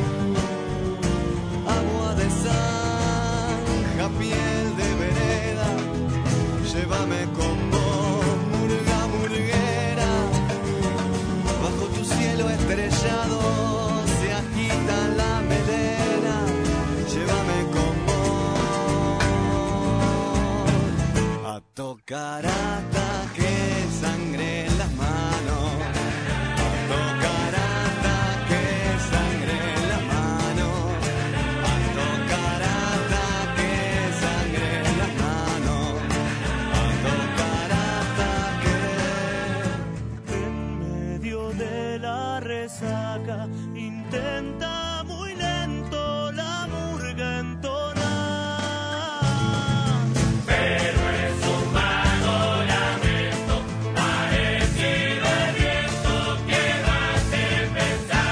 agua de zanja, piel de vereda, llévame con vos, murga, murguera, bajo tu cielo estrellado se agita la melena, llévame con vos, a tocar hasta que sangre en las manos, a tocar hasta que sangre en las manos, a tocar hasta que sangre en las manos, a tocar hasta que en medio de la resaca intenta muy lento la murga entonar. Pero es un vago lamento, parecido al viento que va a pensar.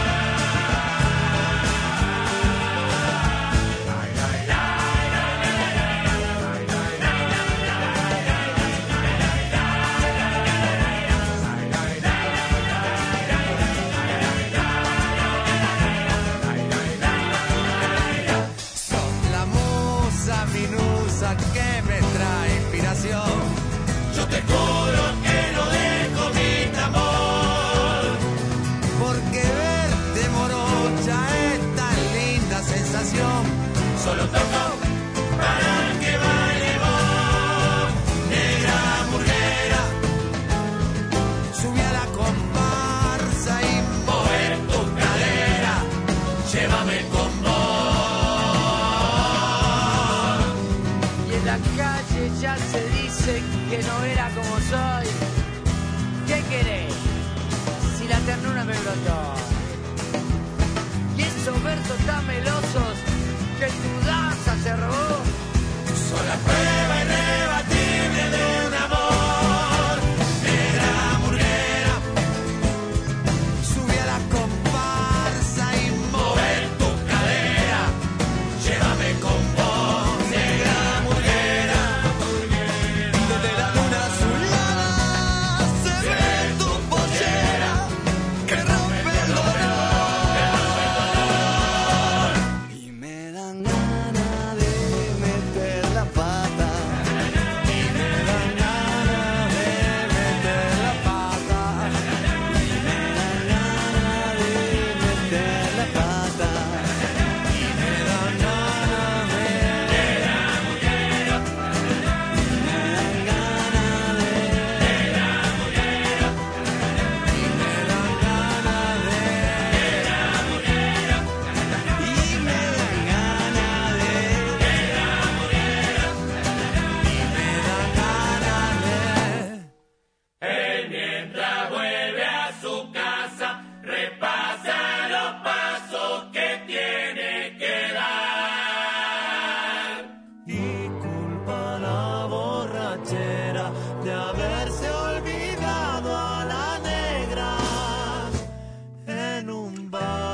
Sos la musa minusa que me trae inspiración. Yo te juro que no dejo mi tambor, porque verte morocha es tan linda sensación. Solo toco para que baile vos, negra murguera. Subí a la comparsa y mover tu cadera, llévame con vos. Y en la calle ya se dice que no era como soy. ¿Qué querés? Si la ternura me brotó. Y esos versos tan melosos que tu danza se robó son la prueba irrebatible de un amor. Negra murguera, subí a la comparsa y mover tu cadera, llévame con vos, negra murguera. Desde la luna azulada se ve tu pollera que rompe el dolor. Y me dan ganas de meter la pata, y me dan ganas de meter la pata, y me dan ganas de meter la pata, y me dan ganas de Él mientras vuelve a su casa repasa los pasos que tiene que dar. Y culpa la borrachera de haberse olvidado a la negra en un bar.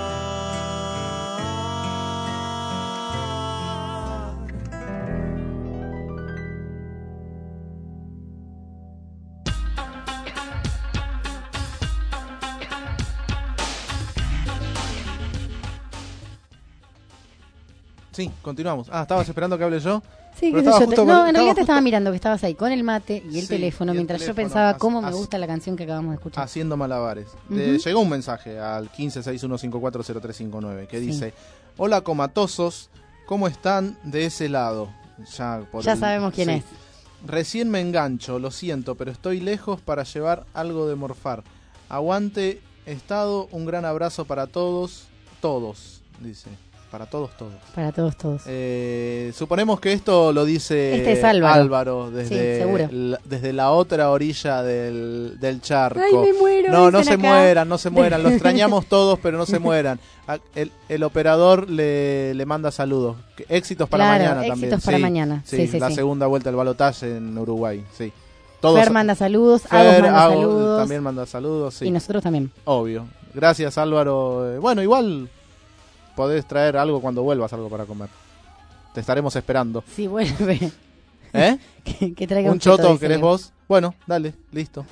Sí, continuamos. Ah, ¿estabas esperando que hable yo? Sí, Pero qué sé estaba yo. justo te- con- No, en estaba realidad te justo estaba mirando que estabas ahí con el mate y el Sí, teléfono, y el mientras yo teléfono, pensaba as- cómo me as- gusta la canción que acabamos de escuchar. haciendo malabares. Ujú. Eh, llegó un mensaje al quince seis uno cinco cuatro cero tres cinco nueve que Sí. dice: hola comatosos, ¿cómo están de ese lado? Ya, por Ya el- sabemos quién sí. es. Recién me engancho, lo siento, pero estoy lejos para llevar algo de morfar. Aguante, estado, un gran abrazo para todos, todos, dice. Para todos, todos. Para todos, todos. Eh, suponemos que esto lo dice Este es Álvaro. Álvaro desde, Sí, seguro. la, desde la otra orilla del, del charco. Ay, me muero, no, no dicen se acá. mueran, no se mueran. Lo extrañamos todos, pero no se mueran. A- El, el operador le, le manda saludos. Que- Éxitos para Claro, mañana éxitos también. para Sí, mañana. Sí, sí, la sí. segunda vuelta del balotaje en Uruguay. Sí. Todos, Fer manda saludos, Fer, Agos manda Agos saludos. también manda saludos. Sí. Y nosotros también. Obvio. Gracias, Álvaro. Eh, Bueno, igual podés traer algo cuando vuelvas, algo para comer. Te estaremos esperando. Sí, vuelve. ¿Eh? que, que traiga ¿Un un choto, choto dice querés Leo. vos? Bueno, dale, listo.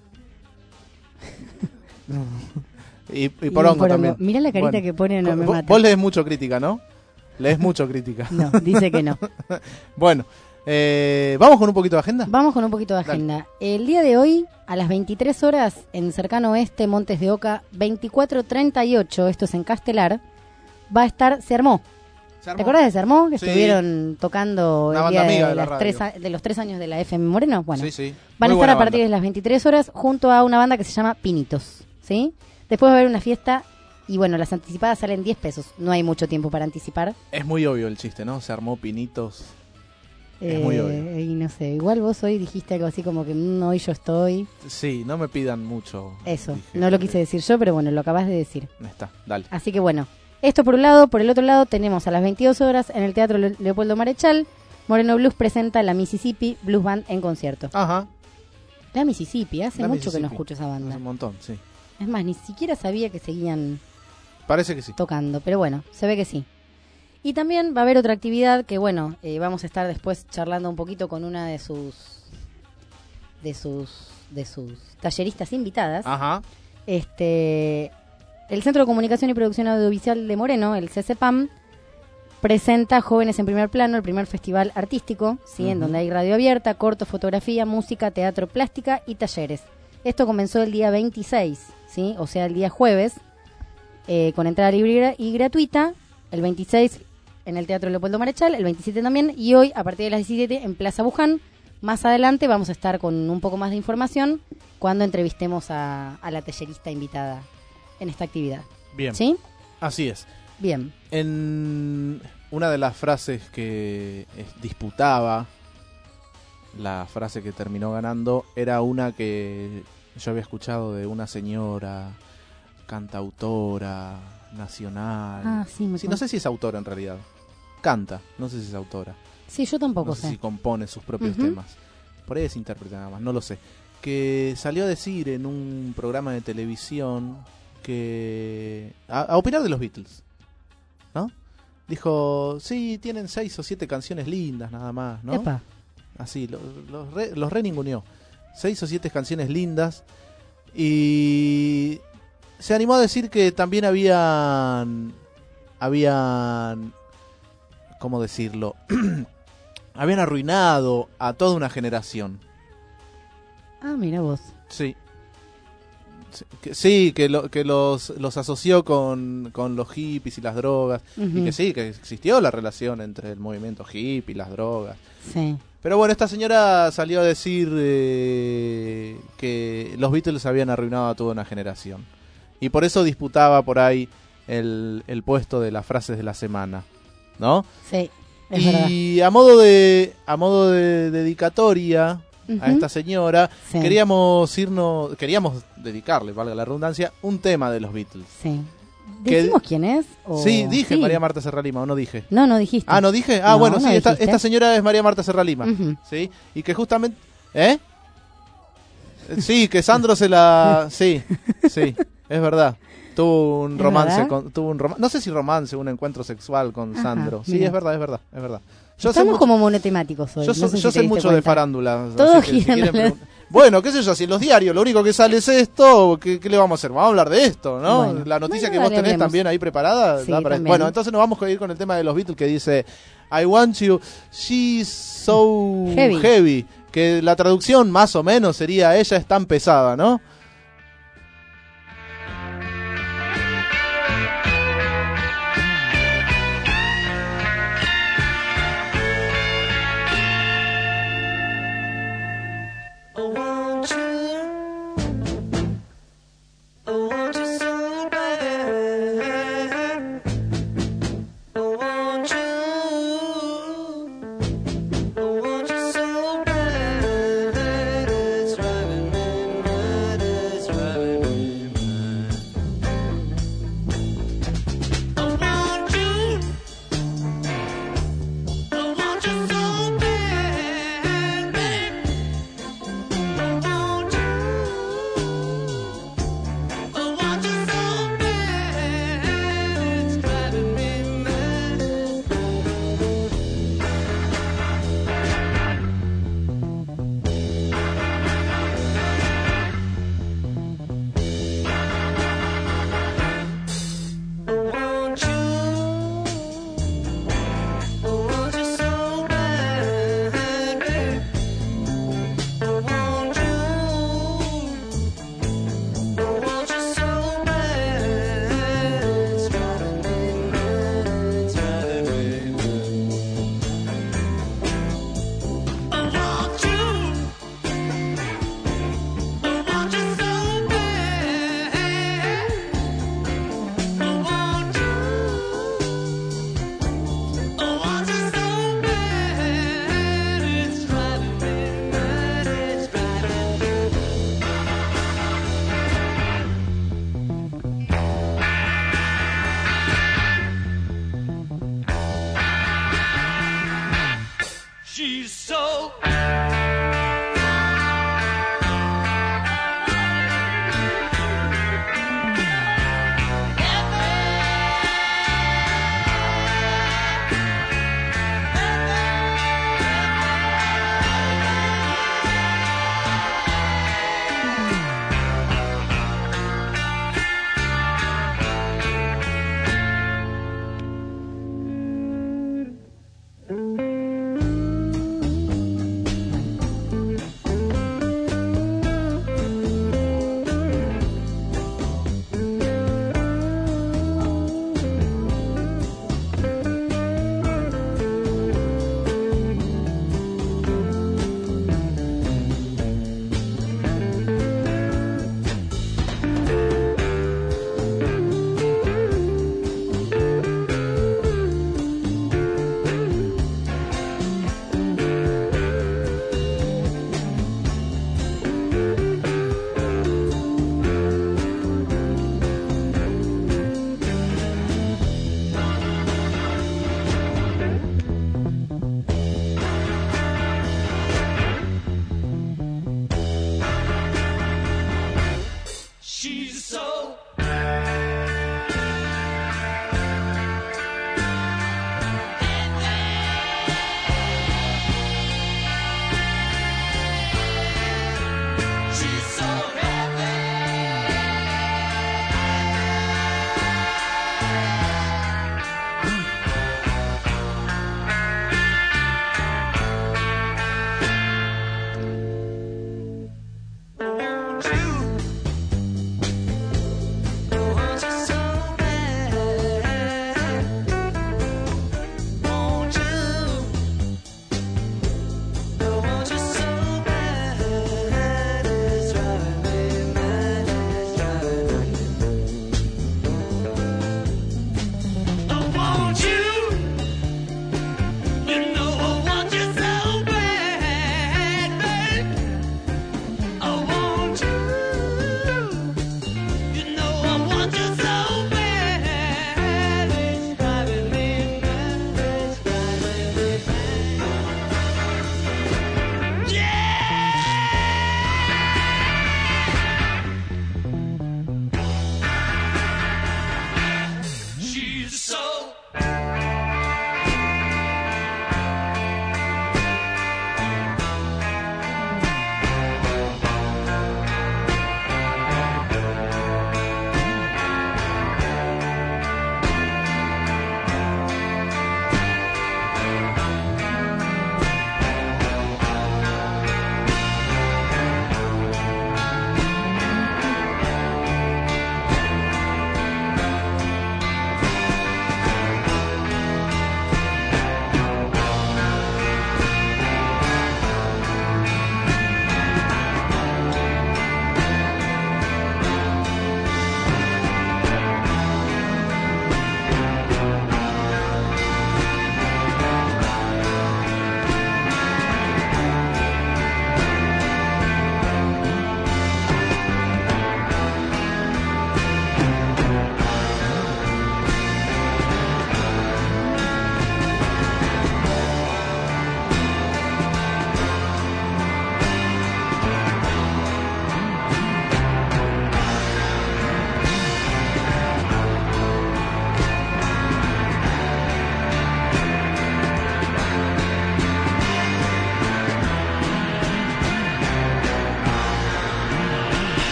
y, y porongo porongo. también. Mirá la carita Bueno. que pone, no me Vos- mata. Vos lees mucho crítica, ¿no? Lees mucho crítica. No, dice que no. Bueno, eh, ¿vamos con un poquito de agenda? Vamos con un poquito de agenda. El día de hoy, a las veintitrés horas, en Cercano Oeste, Montes de Oca, veinticuatro treinta y ocho, esto es en Castelar, va a estar Se Armó. ¿Se armó? ¿Te acordás de Se Armó? Que Sí. estuvieron tocando Una el banda día de, amiga de la las radio. tres a- de los tres años de la F M Moreno. Bueno, Sí, sí. van a Muy estar a buena partir banda. de las veintitrés horas junto a una banda que se llama Pinitos, ¿sí? Después va a haber una fiesta y bueno, las anticipadas salen diez pesos. No hay mucho tiempo para anticipar. Es muy obvio el chiste, ¿no? Se armó Pinitos. Es Eh, muy obvio. Y no sé, igual vos hoy dijiste algo así como que "Mm, hoy yo estoy". Sí, no me pidan mucho. Eso, dije. no lo quise decir yo, pero bueno, lo acabas de decir. Ahí está, dale. Así que bueno, esto por un lado. Por el otro lado tenemos a las veintidós horas en el Teatro Le- Leopoldo Marechal, Moreno Blues presenta la Mississippi Blues Band en concierto. Ajá. La Mississippi, hace La mucho que no Mississippi. escucho esa banda. Hace un montón, sí. Es más, ni siquiera sabía que seguían Parece que sí. tocando, pero bueno, se ve que sí. Y también va a haber otra actividad que, bueno, eh, vamos a estar después charlando un poquito con una de sus de sus de sus talleristas invitadas. Ajá. Este, el Centro de Comunicación y Producción Audiovisual de Moreno, el C C P A M, presenta Jóvenes en Primer Plano, el primer festival artístico, ¿sí? En Ujú. donde hay radio abierta, corto, fotografía, música, teatro, plástica y talleres. Esto comenzó el día veintiséis, ¿sí? O sea, el día jueves, eh, con entrada libre y gra- y gratuita, el veintiséis en el Teatro Leopoldo Marechal, el veintisiete también, y hoy a partir de las diecisiete en Plaza Buján. Más adelante vamos a estar con un poco más de información cuando entrevistemos a, a la tallerista invitada en esta actividad. Bien. ¿Sí? Así es. Bien. En una de las frases que eh, disputaba, la frase que terminó ganando, era una que yo había escuchado de una señora cantautora nacional. Ah, sí, me Sí, con- no sé si es autora en realidad. Canta, no sé si es autora. Sí, yo tampoco No sé sé. si compone sus propios Ujú. temas. Por ahí es intérprete nada más, no lo sé. Que salió a decir en un programa de televisión que... A, a opinar de los Beatles, ¿no? Dijo, sí, tienen seis o siete canciones lindas nada más, ¿no? Epa. Así, lo- los re, los re ninguneó. Seis o siete canciones lindas. Y se animó a decir que también habían... Habían... ¿Cómo decirlo? Habían arruinado a toda una generación. Ah, mira vos. Sí. Sí, que, sí, que, lo, que los, los asoció con, con los hippies y las drogas. Ujú. Y que sí, que existió la relación entre el movimiento hippie y las drogas. Sí. Pero bueno, esta señora salió a decir eh, que los Beatles habían arruinado a toda una generación. Y por eso disputaba por ahí el, el puesto de las frases de la semana, ¿no? Sí, es verdad. Y a modo de a modo de dedicatoria Ujú. a esta señora, Sí. queríamos irnos, queríamos dedicarle, valga la redundancia, un tema de los Beatles. Sí. Que- ¿Dijimos quién es? O- Sí, dije Sí. María Marta Serralima, ¿o no dije? No, no dijiste. Ah, ¿no dije? Ah, No, bueno, no sí, esta, dijiste. esta señora es María Marta Serralima. Ujú. ¿Sí? Y que justamente... ¿Eh? Sí, que Sandro se la... Sí, sí, es verdad. Tuvo un ¿Es romance verdad? con... Tuvo un rom- No sé si romance, un encuentro sexual con Ajá, Sandro. Sí, mira. es verdad, es verdad, es verdad. Yo sé Estamos mucho- como monotemáticos hoy. Yo, no so- sé si yo te sé diste mucho de cuenta. farándula. Todo así que si gira en quieren la- pregun- Bueno, qué sé yo, si en los diarios lo único que sale es esto, ¿qué, qué le vamos a hacer? Vamos a hablar de esto, ¿no? Bueno. La noticia Bueno, que vos dale, tenés hablemos. también ahí preparada. Sí, da para- también. Bueno, entonces nos vamos a ir con el tema de los Beatles que dice I want you, she's so Heavy. heavy. Que la traducción más o menos sería ella es tan pesada, ¿no? I want you. I want you so bad. I want you. I want you so bad. It's driving me mad.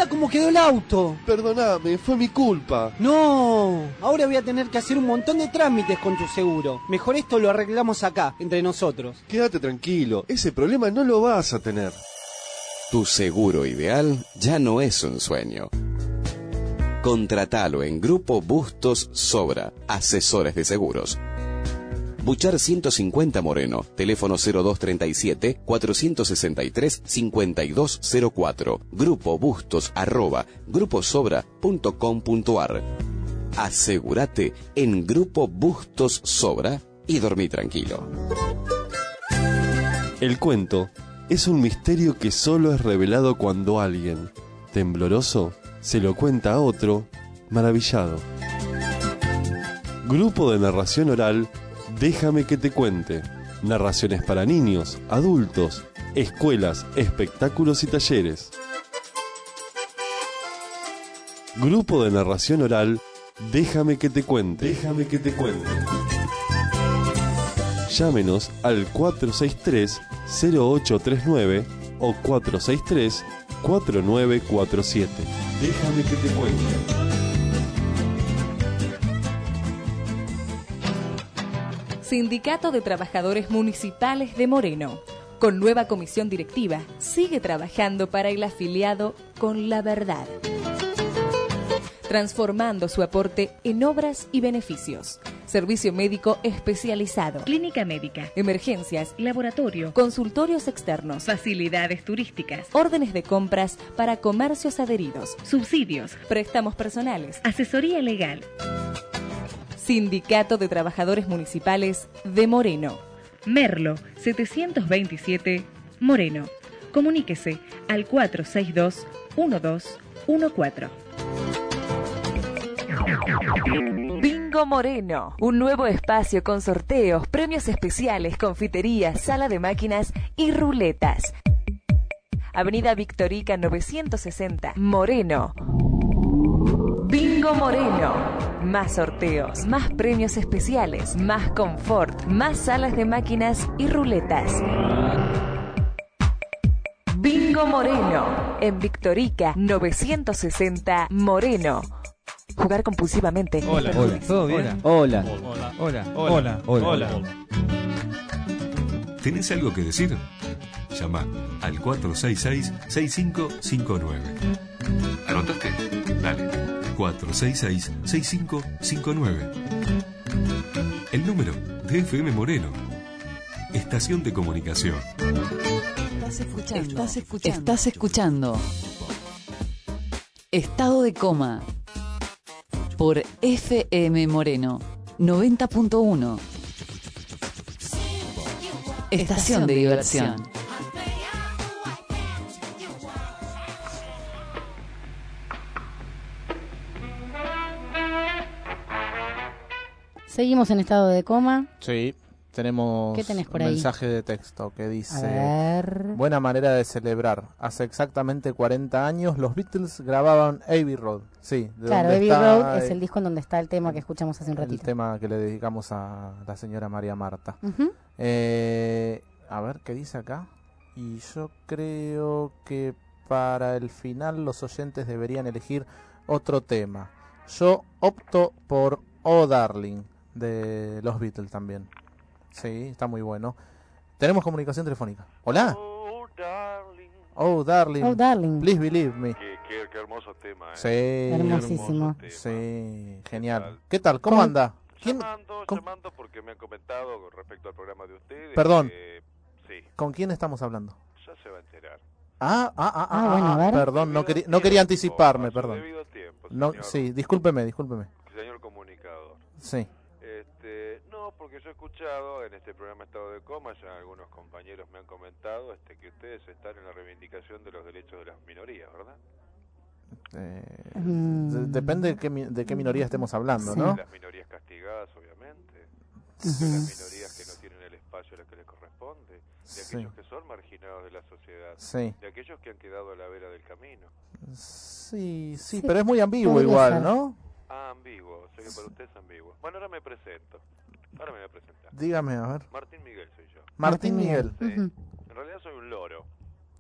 mirá cómo quedó el auto. Perdóname, fue mi culpa. No, ahora voy a tener que hacer un montón de trámites con tu seguro. Mejor esto lo arreglamos acá, entre nosotros. Quédate tranquilo, ese problema no lo vas a tener. Tu seguro ideal ya no es un sueño. Contratalo en Grupo Bustos Sobra, asesores de seguros. Buchar ciento cincuenta Moreno, teléfono cero dos treinta y siete, cuatrocientos sesenta y tres, cincuenta y dos cero cuatro, Grupo Bustos arroba gruposobra punto com punto ar. Asegúrate en Grupo Bustos Sobra y dormí tranquilo. El cuento es un misterio que solo es revelado cuando alguien, tembloroso, se lo cuenta a otro, maravillado. Grupo de narración oral, Déjame que te cuente. Narraciones para niños, adultos, escuelas, espectáculos y talleres. Grupo de narración oral, Déjame que te cuente. Déjame que te cuente. Llámenos al cuatro seis tres, cero ocho tres nueve o cuatro seis tres, cuatro nueve cuatro siete. Déjame que te cuente. Sindicato de Trabajadores Municipales de Moreno. Con nueva comisión directiva, sigue trabajando para el afiliado con la verdad, transformando su aporte en obras y beneficios. Servicio médico especializado, clínica médica, emergencias, laboratorio, consultorios externos, facilidades turísticas, órdenes de compras para comercios adheridos, subsidios, préstamos personales, asesoría legal. Sindicato de Trabajadores Municipales de Moreno. Merlo, setecientos veintisiete, Moreno. Comuníquese al cuatro seis dos, uno dos uno cuatro. Bingo Moreno, un nuevo espacio con sorteos, premios especiales, confiterías, sala de máquinas y ruletas. Avenida Victorica novecientos sesenta, Moreno. Bingo Moreno. Más sorteos, más premios especiales, más confort, más salas de máquinas y ruletas. Bingo Moreno. En Victorica novecientos sesenta, Moreno. Jugar compulsivamente. Hola, hola, ¿todo bien? Hola. Hola, hola, hola, hola, hola. ¿Tenés algo que decir? Llama al cuatro seis seis, seis cinco cinco nueve. ¿Anotaste? Dale. cuatro seis seis, seis cinco cinco nueve. El número de F M Moreno. Estación de comunicación. Estás escuchando. Estás escuchando. Estás escuchando. Estado de coma. Por F M Moreno noventa punto uno. Estación de diversión. Seguimos en estado de coma. Sí, tenemos ¿Qué tenés por un ahí? mensaje de texto que dice: A ver. buena manera de celebrar. Hace exactamente cuarenta años los Beatles grababan Abbey Road. Sí, de Claro, donde Abbey está Road es el disco en donde está el tema que escuchamos hace un el ratito. tema que le dedicamos a la señora María Marta. Ujú. Eh, a ver, ¿qué dice acá? Y yo creo que para el final los oyentes deberían elegir otro tema. Yo opto por Oh Darling, de los Beatles también. Sí, está muy bueno. Tenemos comunicación telefónica. Hola. Oh, darling. Oh, darling. Oh, darling. Please believe me. Qué, qué, qué hermoso tema, ¿eh? Sí. Hermosísimo. Sí, genial. ¿Qué tal? ¿Cómo anda? ¿Quién? Llamando, ¿Con... llamando porque me han comentado con respecto al programa de ustedes. Perdón. Que, sí, ¿Con quién estamos hablando? ya se va a enterar. Ah, ah, ah, Ah, ah, bueno, a ver. perdón, no, quería, no quería anticiparme, perdón. No, sí, discúlpeme, discúlpeme. Señor comunicador. Sí. Este, no, porque yo he escuchado en este programa Estado de Coma, ya algunos compañeros me han comentado este, que ustedes están en la reivindicación de los derechos de las minorías, ¿verdad? Eh, Mm. de- depende de qué, mi- de qué minoría estemos hablando, Sí. ¿no? Las minorías castigadas, obviamente. Ujú. De las minorías que no tienen el espacio a las que les corresponde. De Sí. aquellos que son marginados de la sociedad. Sí. De aquellos que han quedado a la vera del camino. Sí, sí, Sí, pero es muy ambiguo podría igual, ser. ¿no? Ah, ambiguo. Sé que para usted es ambiguo. Bueno, ahora me presento. Ahora me voy a presentar. Dígame, a ver. Martín Miguel soy yo. Martín Martín Miguel. Miguel. Sí. Ujú. En realidad soy un loro.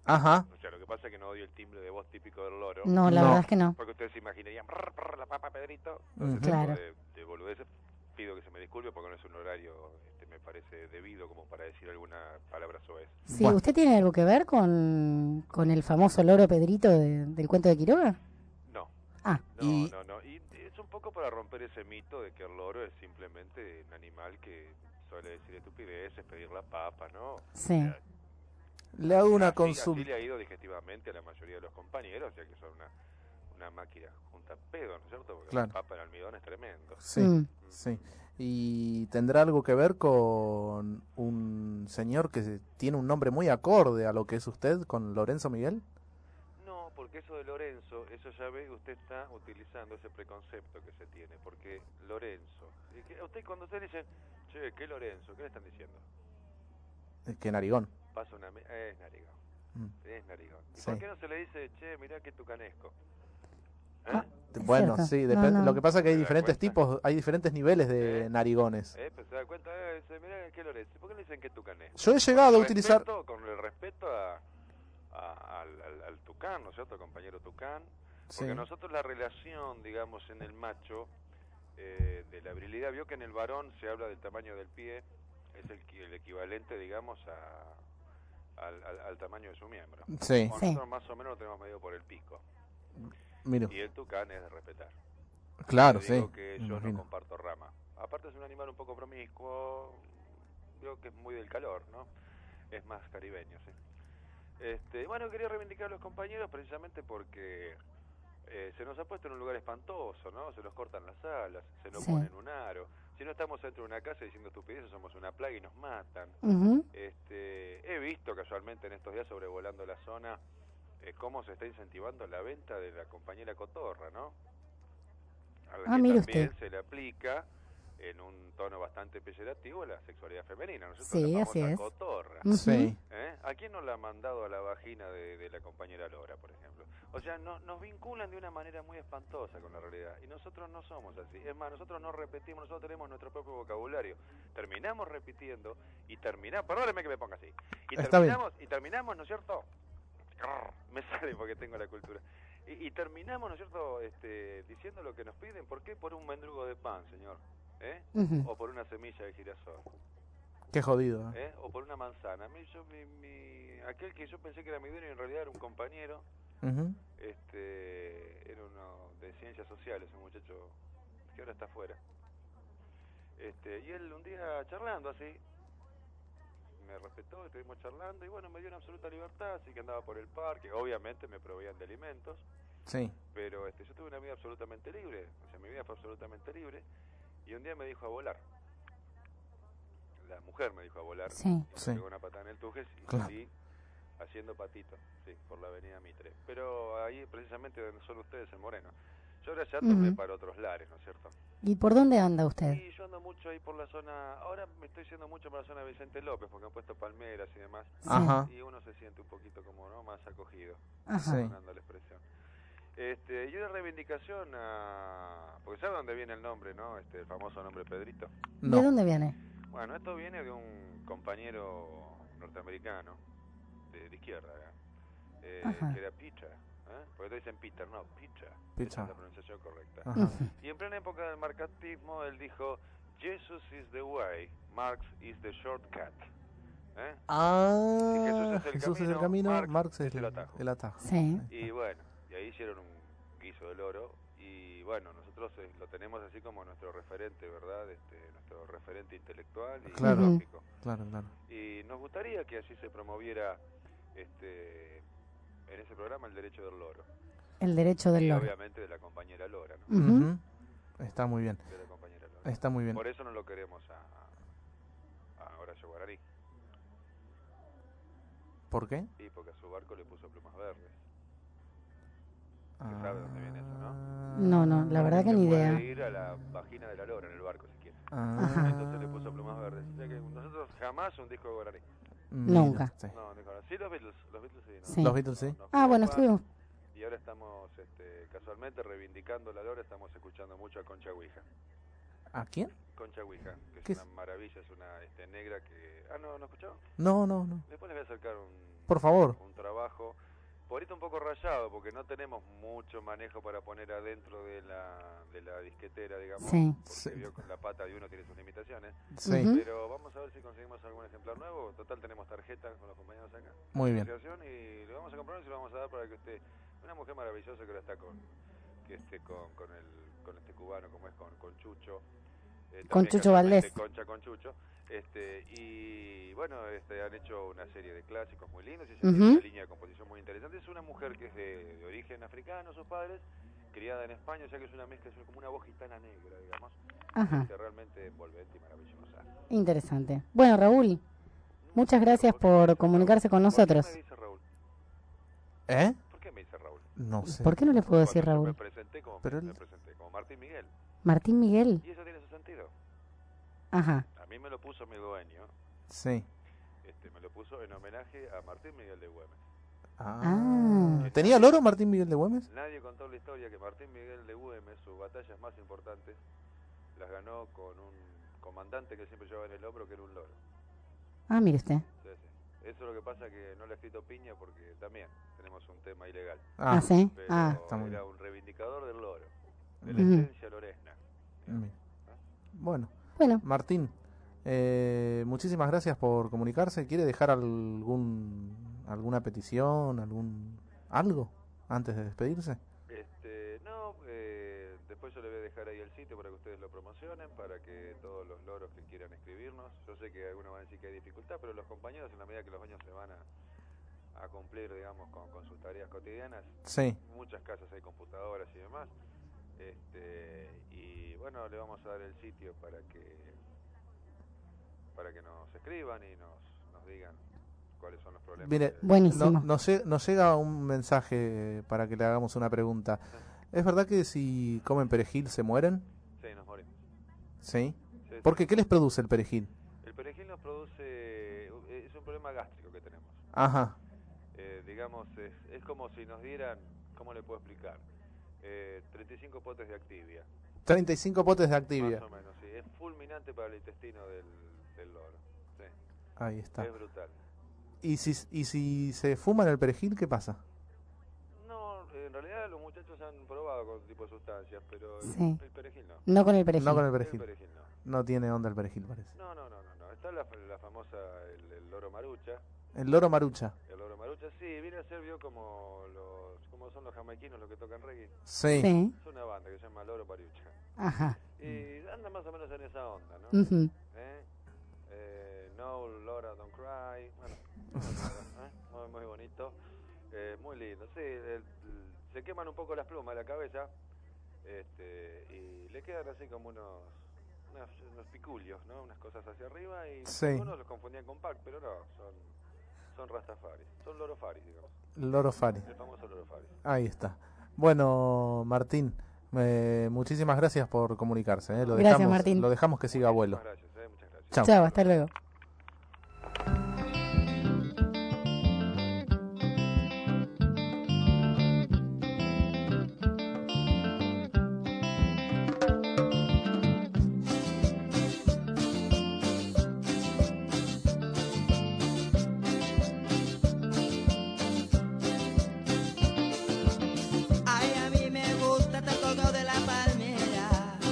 Ajá. O sea, lo que pasa es que no odio el timbre de voz típico del loro. No, la No. verdad es que no. Porque ustedes se imaginarían, "Brr, brr, la papa Pedrito". Ujú. Entonces, Claro. de, de boludeces, pido que se me disculpe porque no es un horario, este, me parece debido como para decir alguna palabra soez. Sí, ¿usted tiene algo que ver con, con el famoso loro Pedrito de- del cuento de Quiroga? No. Ah. No, Y- no, no. Y es un poco para romper ese mito de que el loro es simplemente un animal que suele decir estupideces, pedir la papa, ¿no? Sí. Le hago una Así- consulta. Así le ha ido digestivamente a la mayoría de los compañeros, o sea que son una, una máquina junta pedo, ¿no es cierto? Porque Claro. la papa en almidón es tremendo. Sí, Mm. sí. ¿Y tendrá algo que ver con un señor que se- tiene un nombre muy acorde a lo que es usted, con Lorenzo Miguel? No, porque eso de Lorenzo, eso ya ve, usted está utilizando ese preconcepto que se tiene, porque Lorenzo, y que- usted cuando usted dice, che, ¿qué Lorenzo? ¿Qué le están diciendo? Es que Narigón. Pasa una... me- Es narigón, Mm. es narigón. ¿Y Sí. por qué no se le dice, che, mirá que tucanesco? ¿Eh? Ah, Bueno, cierto. sí, No, depende. no. Lo que pasa es que hay ¿Se da diferentes cuenta? tipos, hay diferentes niveles de ¿Eh? narigones. Eh, pues se da cuenta, eh, dice, mirá qué Lorenzo, ¿por qué le dicen que tucanesco? Yo he llegado Con a el utilizar- respeto- con el respeto a, a- al, al- al tucán, ¿no es cierto? Compañero tucán. Porque Sí. nosotros la relación, digamos, en el macho, eh, de la virilidad, vio que en el varón se habla del tamaño del pie, es el, qui- el equivalente, digamos, a, al, al- al tamaño de su miembro. Sí. Bueno, Sí. nosotros más o menos lo tenemos medido por el pico. Miro. Y el tucán es de respetar. Claro, Le digo sí, que me yo no imagino. comparto rama. Aparte es un animal un poco promiscuo, veo que es muy del calor, ¿no? Es más caribeño, sí. Este, bueno, quería reivindicar a los compañeros precisamente porque eh, se nos ha puesto en un lugar espantoso, ¿no? Se nos cortan las alas, se nos Sí. ponen un aro. Si no estamos dentro de una casa diciendo estupideces, somos una plaga y nos matan. Ujú. Este, he visto casualmente en estos días sobrevolando la zona eh, cómo se está incentivando la venta de la compañera cotorra, ¿no? A la Ah, que mire también usted. se le aplica en un tono bastante peyorativo la sexualidad femenina, ¿no es cierto? Sí, La así famosa es. cotorra. Ujú. Sí. ¿Eh? ¿A quién nos la ha mandado a la vagina de, de la compañera Lora, por ejemplo? O sea, no, nos vinculan de una manera muy espantosa con la realidad. Y nosotros no somos así. Es más, nosotros no repetimos, nosotros tenemos nuestro propio vocabulario. Terminamos repitiendo y terminamos... Perdóneme que me ponga así. Y Está bien. terminamos, y terminamos, ¿no es cierto? Grrr, me sale porque tengo la cultura. Y, y terminamos, ¿no es cierto?, este, diciendo lo que nos piden. ¿Por qué? Por un mendrugo de pan, señor. ¿Eh? Ujú. O por una semilla de girasol. Qué jodido. ¿eh? ¿Eh? O por una manzana. A mí, yo, mi, mi- aquel que yo pensé que era mi dueño en realidad era un compañero, Ujú. este, era uno de ciencias sociales, un muchacho que ahora está afuera. Este, y él un día charlando así, me respetó, estuvimos charlando y bueno, me dio una absoluta libertad, así que andaba por el parque, obviamente me proveían de alimentos, Sí. pero este, yo tuve una vida absolutamente libre, o sea, mi vida fue absolutamente libre, y un día me dijo a volar. La mujer me dijo a volar, Sí. y me Sí. pegó una patada en el tujes y Claro. salí haciendo patito, sí, por la avenida Mitre. Pero ahí precisamente donde son ustedes en Moreno. Yo ahora ya tomé Ujú. para otros lares, ¿no es cierto? ¿Y por dónde anda usted? Y yo ando mucho ahí por la zona, ahora me estoy yendo mucho por la zona de Vicente López, porque han puesto palmeras y demás. Sí. Ajá. Y uno se siente un poquito como, ¿no?, más acogido, Ajá. Sí. perdonando la expresión. Este, y una reivindicación a... Porque ¿sabe dónde viene el nombre, no? Este, el famoso nombre Pedrito. No. ¿De dónde viene? Bueno, esto viene de un compañero norteamericano, de, de izquierda, ¿eh? Eh, Ajá. que era Peter, ¿eh? Porque te dicen Peter, no, Peter. Peter. Esa es la pronunciación correcta. Ajá. Ujú. Y en plena época del marxismo, él dijo, Jesus is the way, Marx is the shortcut. ¿Eh? Ah, Si Jesús es el Jesús es el camino, camino, Marx Marx es es el el atajo. el atajo. Sí. Y bueno, y ahí hicieron un guiso del oro. Y bueno, nosotros eh, lo tenemos así como nuestro referente, ¿verdad? Este, nuestro referente intelectual y Claro. ideológico. Claro, claro. Y nos gustaría que así se promoviera este, en ese programa el derecho del loro. El derecho del Y loro. obviamente de la compañera Lora, ¿no? Ujú. Ujú. Está muy bien. De la compañera Lora. Está muy bien. Por eso no lo queremos a, a Horacio Guaraní. ¿Por qué? Y porque a su barco le puso plumas verdes. Ah. ¿Sabe dónde viene eso, no? No, no, la verdad que ni Puede idea. ir a la vagina de la Lora en el barco si quiere. Ah. Entonces le puso plumas verdes. O sea que nosotros jamás un disco de Guaraní. Mira, Nunca. sí. No, un disco de Guaraní. Sí, los Beatles. Los Beatles sí. ¿no? Sí. Los Beatles, sí. Nos Ah, bueno, copa. estuvimos. Y ahora estamos, este, casualmente, reivindicando la Lora, estamos escuchando mucho a Concha Ouija. ¿A quién? Concha Ouija, que ¿Qué es es? una maravilla, es una este, negra que... Ah, ¿no, no escuchó? No, no, no. Después les voy a acercar un... Por favor. Un trabajo trabajo. Por ahí está un poco rayado, porque no tenemos mucho manejo para poner adentro de la, de la disquetera, digamos. Sí. Porque Sí. vio que la pata de uno tiene sus limitaciones. Sí. Ujú. Pero vamos a ver si conseguimos algún ejemplar nuevo. Total, tenemos tarjeta con los compañeros acá. Muy bien. Asociación, y le vamos a comprar y se lo vamos a dar para que usted... Una mujer maravillosa que ahora está con... Que esté con, con, el, con este cubano, como es con, con Chucho. Eh, Con también Chucho casualmente Valdés. Concha con Chucho. Este, y bueno, este, han hecho una serie de clásicos muy lindos y se Ujú. tiene una línea de composición muy interesante. Es una mujer que es de, de origen africano, sus padres, criada en España, o sea que es una mezcla, es como una voz gitana negra, digamos. Ajá. Este, realmente envolvente y maravillosa. Interesante. Bueno, Raúl, muchas gracias por comunicarse con nosotros. ¿Por qué me dice Raúl? ¿Eh? ¿Por qué me dice Raúl? No sé. ¿Por qué no le puedo decir Cuando yo Raúl? me presenté como, Pero me él- presenté como Martín Miguel. Martín Miguel. Y eso tiene su sentido. Ajá. A mí me lo puso mi dueño. Sí. Este, me lo puso en homenaje a Martín Miguel de Güemes. Ah. ¿Tenía loro Martín Miguel de Güemes? Nadie contó la historia que Martín Miguel de Güemes, sus batallas más importantes, las ganó con un comandante que siempre llevaba en el hombro, que era un loro. Ah, mire usted. Sí, sí. Eso es lo que pasa, que no le he escrito Piña porque también tenemos un tema ilegal. Ah, ¿sí? Pero Ah. Está muy era bien. un reivindicador del loro, de la Ujú. esencia loresna. Bien. Bueno. Bueno. Martín, eh, muchísimas gracias por comunicarse. ¿Quiere dejar algún alguna petición, algún algo antes de despedirse? Este, no, eh, después yo le voy a dejar ahí el sitio para que ustedes lo promocionen, para que todos los loros que quieran escribirnos, yo sé que algunos van a decir que hay dificultad, pero los compañeros, en la medida que los años se van a, a cumplir, digamos, con, con sus tareas cotidianas, Sí. muchas casas hay computadoras y demás, este, y bueno, le vamos a dar el sitio para que para que nos escriban y nos, nos digan cuáles son los problemas. Mire, de- Buenísimo. no- nos, lle- nos llega un mensaje para que le hagamos una pregunta. ¿Es verdad que si comen perejil se mueren? Sí, nos morimos. ¿Sí? Sí, ¿Por sí. qué? ¿Qué les produce el perejil? El perejil nos produce, es un problema gástrico que tenemos. Ajá. Eh, digamos, es, es como si nos dieran, ¿cómo le puedo explicar? Eh, treinta y cinco potes de Activia. treinta y cinco potes de Activia. Más o menos, sí. Es fulminante para el intestino del, del loro. Sí. Ahí está. Es brutal. ¿Y si, y si se fuman el perejil, qué pasa? No, en realidad los muchachos han probado con otro tipo de sustancias, pero el, Sí. el perejil no. No con el perejil. No con el El perejil. perejil no. No tiene onda el perejil, parece. No, no, no, no, no. Está la, la famosa, el, el loro marucha. El loro marucha. El loro marucha, sí, viene a ser, vio, como los, como son los jamaiquinos los que tocan reggae. Sí. Sí. Es una banda que se llama Loro Marucha. Ajá. Y anda más o menos en esa onda, ¿no? Ujú. ¿Eh? Eh, no, Laura, don't cry. Bueno, ¿eh? muy, muy bonito. Eh, muy lindo. Sí, el- el- se queman un poco las plumas de la cabeza, este, y le quedan así como unos, unos, unos piculios, ¿no? Unas cosas hacia arriba, y Sí. algunos los confundían con Pac, pero no, son, son Rastafaris. Son Lorofaris, digamos. Loro Fari. El famoso Lorofaris. Ahí está. Bueno, Martín, eh, muchísimas gracias por comunicarse. eh. Lo Gracias, dejamos, Martín. Lo dejamos que siga abuelo. Gracias, eh, muchas gracias. Chao. Chao, hasta luego. Ay, a mí me gusta estar colgado de la palmera.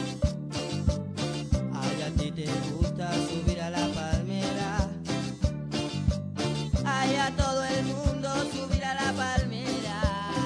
Ay, a ti te gusta subir a la palmera. Ay, a todo el mundo subir a la palmera.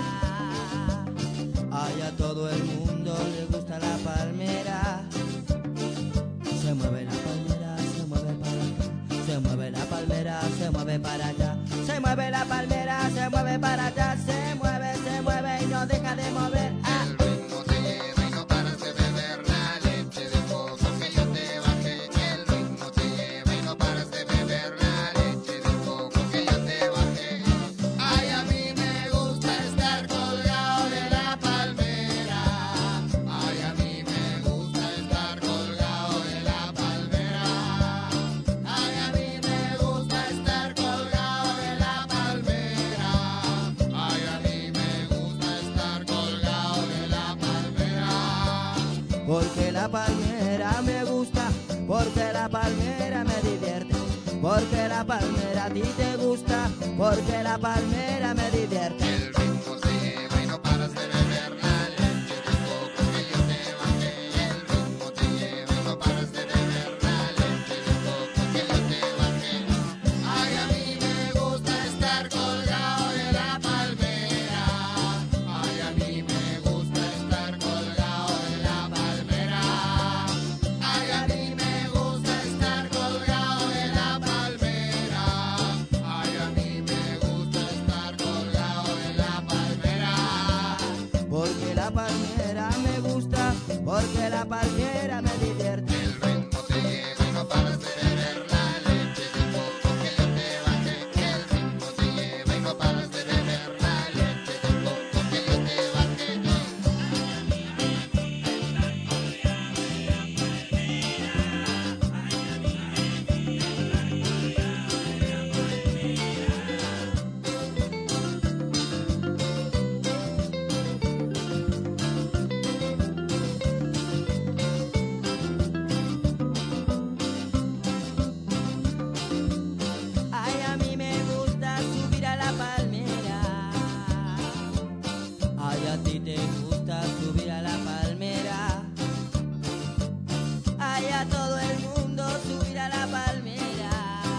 Ay, a todo el mundo le gusta la palmera. Se mueve la palmera, se mueve para acá. Se mueve la palmera, se mueve para allá. Se mueve la palmera, se mueve para allá. Se mueve, se mueve y no deja de mover. Ah. El ritmo te lleva y no paras de beber la leche de coco que yo te bajé. El ritmo te lleva y no paras de beber la leche de coco que yo te bajé. Ay, a mí me gusta estar colgado de la palmera. Ay, a mí me gusta estar colgado de la palmera. Ay, a mí me gusta estar colgado de la palmera. Ay, a mí me gusta estar colgado de la palmera. Porque la palmera me gusta, porque la palmera me divierte, porque la palmera a ti te gusta, porque porque la palmera me divierte. El ritmo te lleva y no paras de beber la leche del coco que yo te bajé. El ritmo te lleva y no paras de beber la leche del coco que yo te bajé. Ay, a mí me gusta estar colgado de la palmera. Ay, a mí me gusta estar colgado de la palmera. Ay, a mí me gusta estar colgado de la palmera. Ay, a mí me gusta estar colgado de la palmera. Porque la palmera me gusta, porque la palmera me divierte. El ritmo te lleva y no paras de beber la leche del coco que yo te bajé. El ritmo te lleva y no paras de beber la leche del coco que yo te bajé. Ay, a mí me gusta subir a la palmera. Ay, a ti te gusta subir a la palmera. Ay, a todo el mundo subir a la palmera.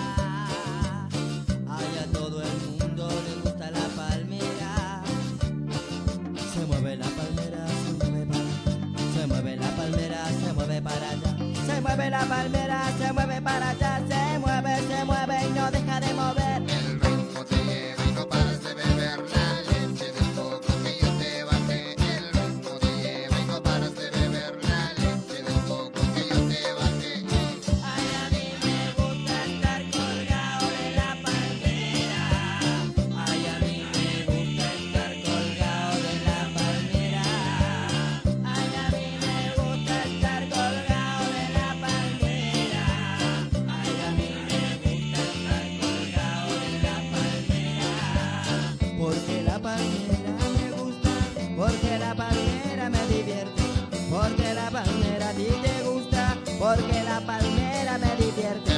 Ay, a todo el mundo le gusta la palmera. Se mueve la palmera, se mueve para allá. Se mueve la palmera, se mueve para allá. Se mueve la palmera, se mueve para allá. Se mueve, se mueve y no deja de mover. El ritmo te lleva y no paras de beber la leche del coco que yo te bajé. El ritmo te lleva y no paras de beber la leche del coco que yo te bajé. Ay, a mí me gusta estar colgado de la palmera. Ay, a mí me gusta estar colgado de la palmera. Ay, a mí me gusta estar colgado de la palmera. Ay, a mí me gusta estar colgado de la palmera. Porque la palmera me gusta, porque la palmera me divierte. Porque la palmera a ti te gusta, porque la palmera me divierte.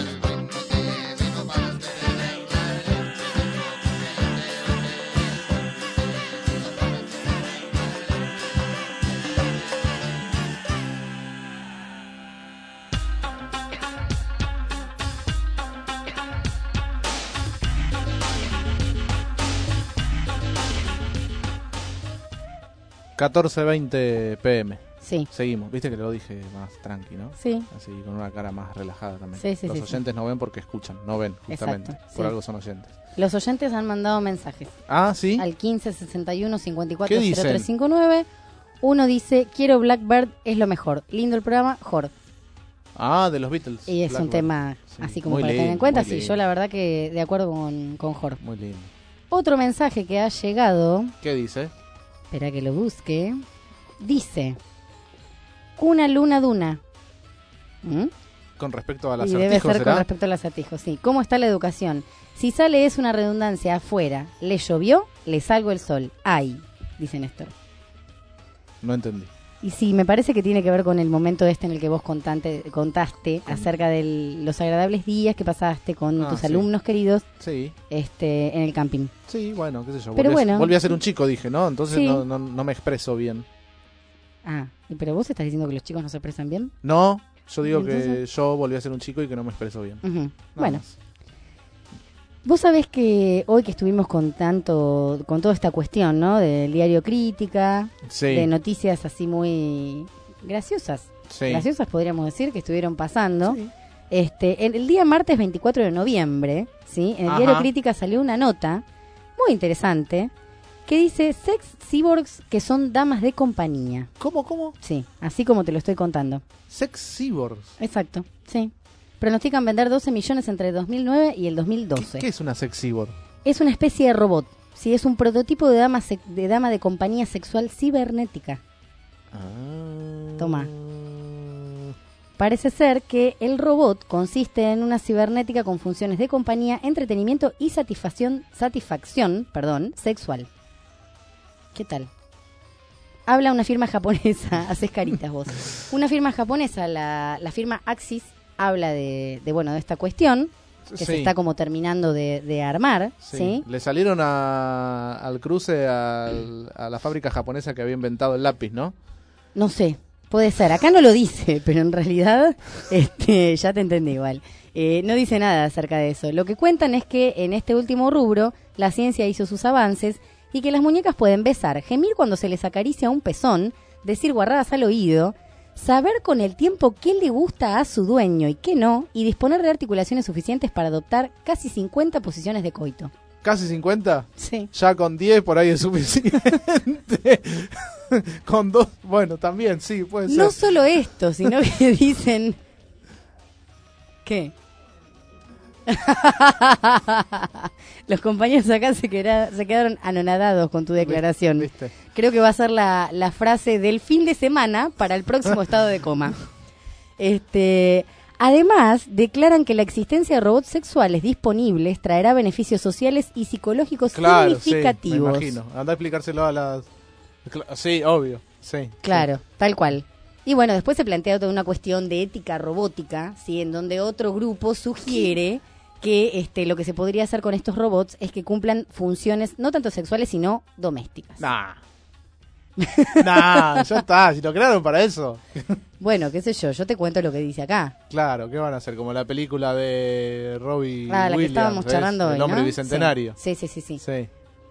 catorce veinte pm. Sí. Seguimos. Viste que lo dije más tranqui, ¿no? Sí. Así, con una cara más relajada también. Sí, sí, Los sí, oyentes no ven porque escuchan, no ven, justamente. Exacto, Por sí. algo son oyentes. Los oyentes han mandado mensajes. Ah, ¿sí? Al quince sesenta y uno cincuenta y cuatro ¿Qué cero dicen? tres cincuenta y nueve. Uno dice, quiero Blackbird, es lo mejor. Lindo el programa, Jord. Ah, de los Beatles. Y es un Blackbird. tema Sí, así como muy para tener en lindo, cuenta. muy Sí, lindo. yo la verdad que de acuerdo con, con Jord. Muy lindo. Otro mensaje que ha llegado, ¿Qué dice? espera que lo busque, dice, una luna duna. ¿Mm? Con respecto al Y acertijo, debe ser ¿será? con respecto al acertijo, sí. ¿Cómo está la educación? Si sale es una redundancia afuera, le llovió, le salgo el sol. Ay, dice Néstor. No entendí. Y sí, me parece que tiene que ver con el momento este en el que vos contante, contaste acerca de los agradables días que pasaste con Ah, tus sí. alumnos queridos Sí. este, en el camping. Sí, bueno, qué sé yo. Pero volví, a- bueno. volví a ser un chico, dije, ¿no? Entonces Sí. no, no, no me expreso bien. Ah, ¿y pero vos estás diciendo que los chicos no se expresan bien? No, yo digo que Entonces- yo volví a ser un chico y que no me expreso bien. Ujú. Nada Bueno. más. Vos sabés que hoy que estuvimos con tanto, con toda esta cuestión, ¿no? Del diario Crítica, Sí. de noticias así muy graciosas, Sí. graciosas podríamos decir que estuvieron pasando. Este, el, el día martes veinticuatro de noviembre, ¿sí? En el Ajá. diario Crítica salió una nota muy interesante que dice sex cyborgs que son damas de compañía. ¿Cómo, cómo? Sí, así como te lo estoy contando. Sex cyborgs. Exacto, sí. Pronostican vender doce millones entre el dos mil nueve y el dos mil doce. ¿Qué es una sex cyborg? Es una especie de robot. Sí, es un prototipo de dama, sec- de dama de compañía sexual cibernética. Ah. Toma. Parece ser que el robot consiste en una cibernética con funciones de compañía, entretenimiento y satisfacción, satisfacción, perdón, sexual. ¿Qué tal? Habla una firma japonesa, haces caritas vos. Una firma japonesa, la, la firma Axis, habla de, de bueno de esta cuestión. que Sí. se está como terminando de, de armar, ¿sí? Sí. Le salieron a, al cruce al- a la fábrica japonesa que había inventado el lápiz, ¿no? No sé, puede ser. Acá no lo dice, pero en realidad este, ya te entendí igual. Eh, no dice nada acerca de eso. Lo que cuentan es que en este último rubro la ciencia hizo sus avances y que las muñecas pueden besar, gemir cuando se les acaricia un pezón, decir guarradas al oído, saber con el tiempo qué le gusta a su dueño y qué no, y disponer de articulaciones suficientes para adoptar casi cincuenta posiciones de coito. ¿Casi cincuenta? Sí. Ya con diez por ahí es suficiente. Con dos, bueno, también, sí, puede ser. No solo esto, sino que dicen... ¿Qué? Los compañeros acá se, queda- se quedaron anonadados con tu declaración. ¿Viste? Creo que va a ser la, la frase del fin de semana para el próximo estado de coma. Este, además, declaran que la existencia de robots sexuales disponibles traerá beneficios sociales y psicológicos Claro, sí, me significativos. imagino. Anda a explicárselo a las... Cla- Sí, obvio, sí. Claro, tal cual. Y bueno, después se plantea toda una cuestión de ética robótica, ¿sí? En donde otro grupo sugiere que este, lo que se podría hacer con estos robots es que cumplan funciones no tanto sexuales, sino domésticas. Nah. Nah, ya está, si lo crearon para eso. Bueno, qué sé yo, yo te cuento lo que dice acá. Claro, ¿qué van a hacer? Como la película de Robbie Ah, la que Williams, estábamos ¿ves? charlando hoy, El hombre ¿no? bicentenario. Sí, sí, sí, sí. Sí.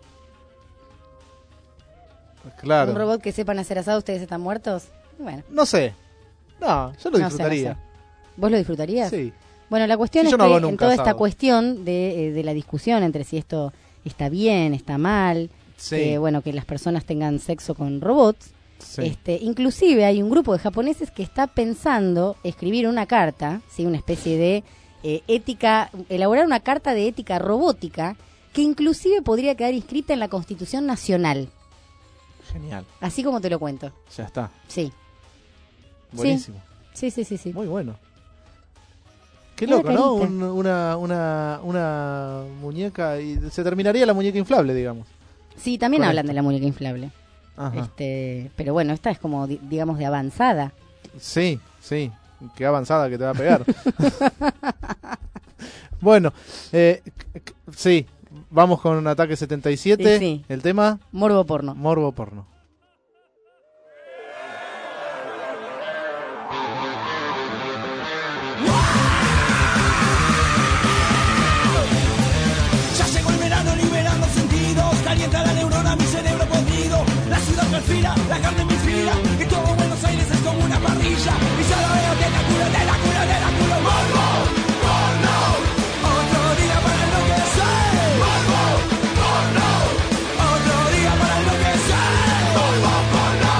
Claro. Un robot que sepan hacer asado, ¿ustedes están muertos? Bueno. No sé. No, yo lo No sé, disfrutaría. no sé. ¿Vos lo disfrutarías? Sí. Bueno, la cuestión Sí, es yo no que hago en nunca toda esta asado. cuestión de, eh, de la discusión entre si esto está bien, está mal, Sí. que, bueno, que las personas tengan sexo con robots, Sí. este, inclusive hay un grupo de japoneses que está pensando escribir una carta, ¿sí? Una especie de eh, ética, elaborar una carta de ética robótica que inclusive podría quedar inscrita en la Constitución Nacional, Genial. así como te lo cuento. Ya está. Sí. Buenísimo. Sí, sí, sí, sí. Muy bueno. Qué Mira loco, ¿no? carita. Un- una, una, una muñeca y se terminaría la muñeca inflable, digamos. Sí, también Con hablan esto. de la muñeca inflable. Ajá. Este, pero bueno, esta es como, di- digamos, de avanzada. Sí, sí. Qué avanzada que te va a pegar. Bueno, eh, c- c- sí. Vamos con un ataque setenta y siete. Sí, sí. El tema... Morbo porno. Morbo porno. Ya llegó el verano liberando sentidos, calienta la neurona, mi cerebro podrido. La ciudad transpira, la carne me inspira, y todo Buenos Aires es como una parrilla. Y ya lo veo, tentáculo, tentáculo, tentáculo. Morbo, porno, otro día para enloquecer. Morbo, porno, otro día para enloquecer. Morbo, porno.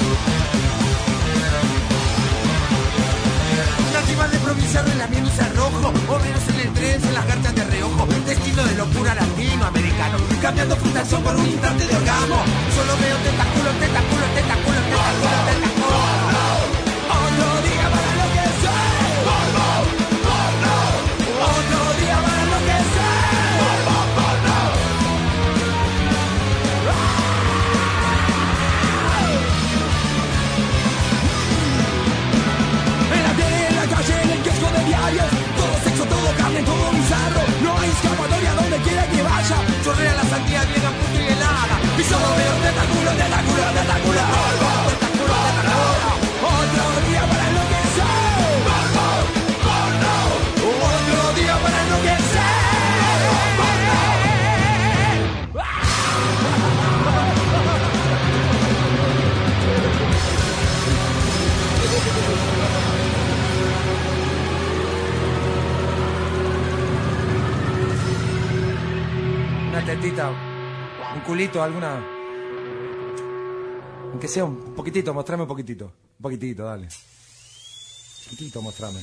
Nativas de provincia relamiéndose al rojo, obreros en el tren, en las garchas de reojo, destino de locura latinoamericano, cambiando frustración por un instante de orgasmo. Solo veo tentáculo, tentáculo, tentáculo, tentáculo, tentáculo. Otro día para enloquecer. Morbo, porno. Otro día para enloquecer. Morbo, porno. En la tele, en la calle, en el kiosco de diarios, todo sexo, todo carne, todo bizarro. No hay escapatoria donde quiera que vaya. Chorrea la santidad bien a punto y helada. Y solo veo tentáculo, tentáculo, tentáculo. Morbo, tentáculo, tentáculo. Otro día para enloquecer. Morbo, porno. Otro día para enloquecer. Porno. Una tetita, un culito, alguna. Aunque sea un poquitito, mostrame un poquitito. Un poquitito, dale. Chiquitito, mostrame.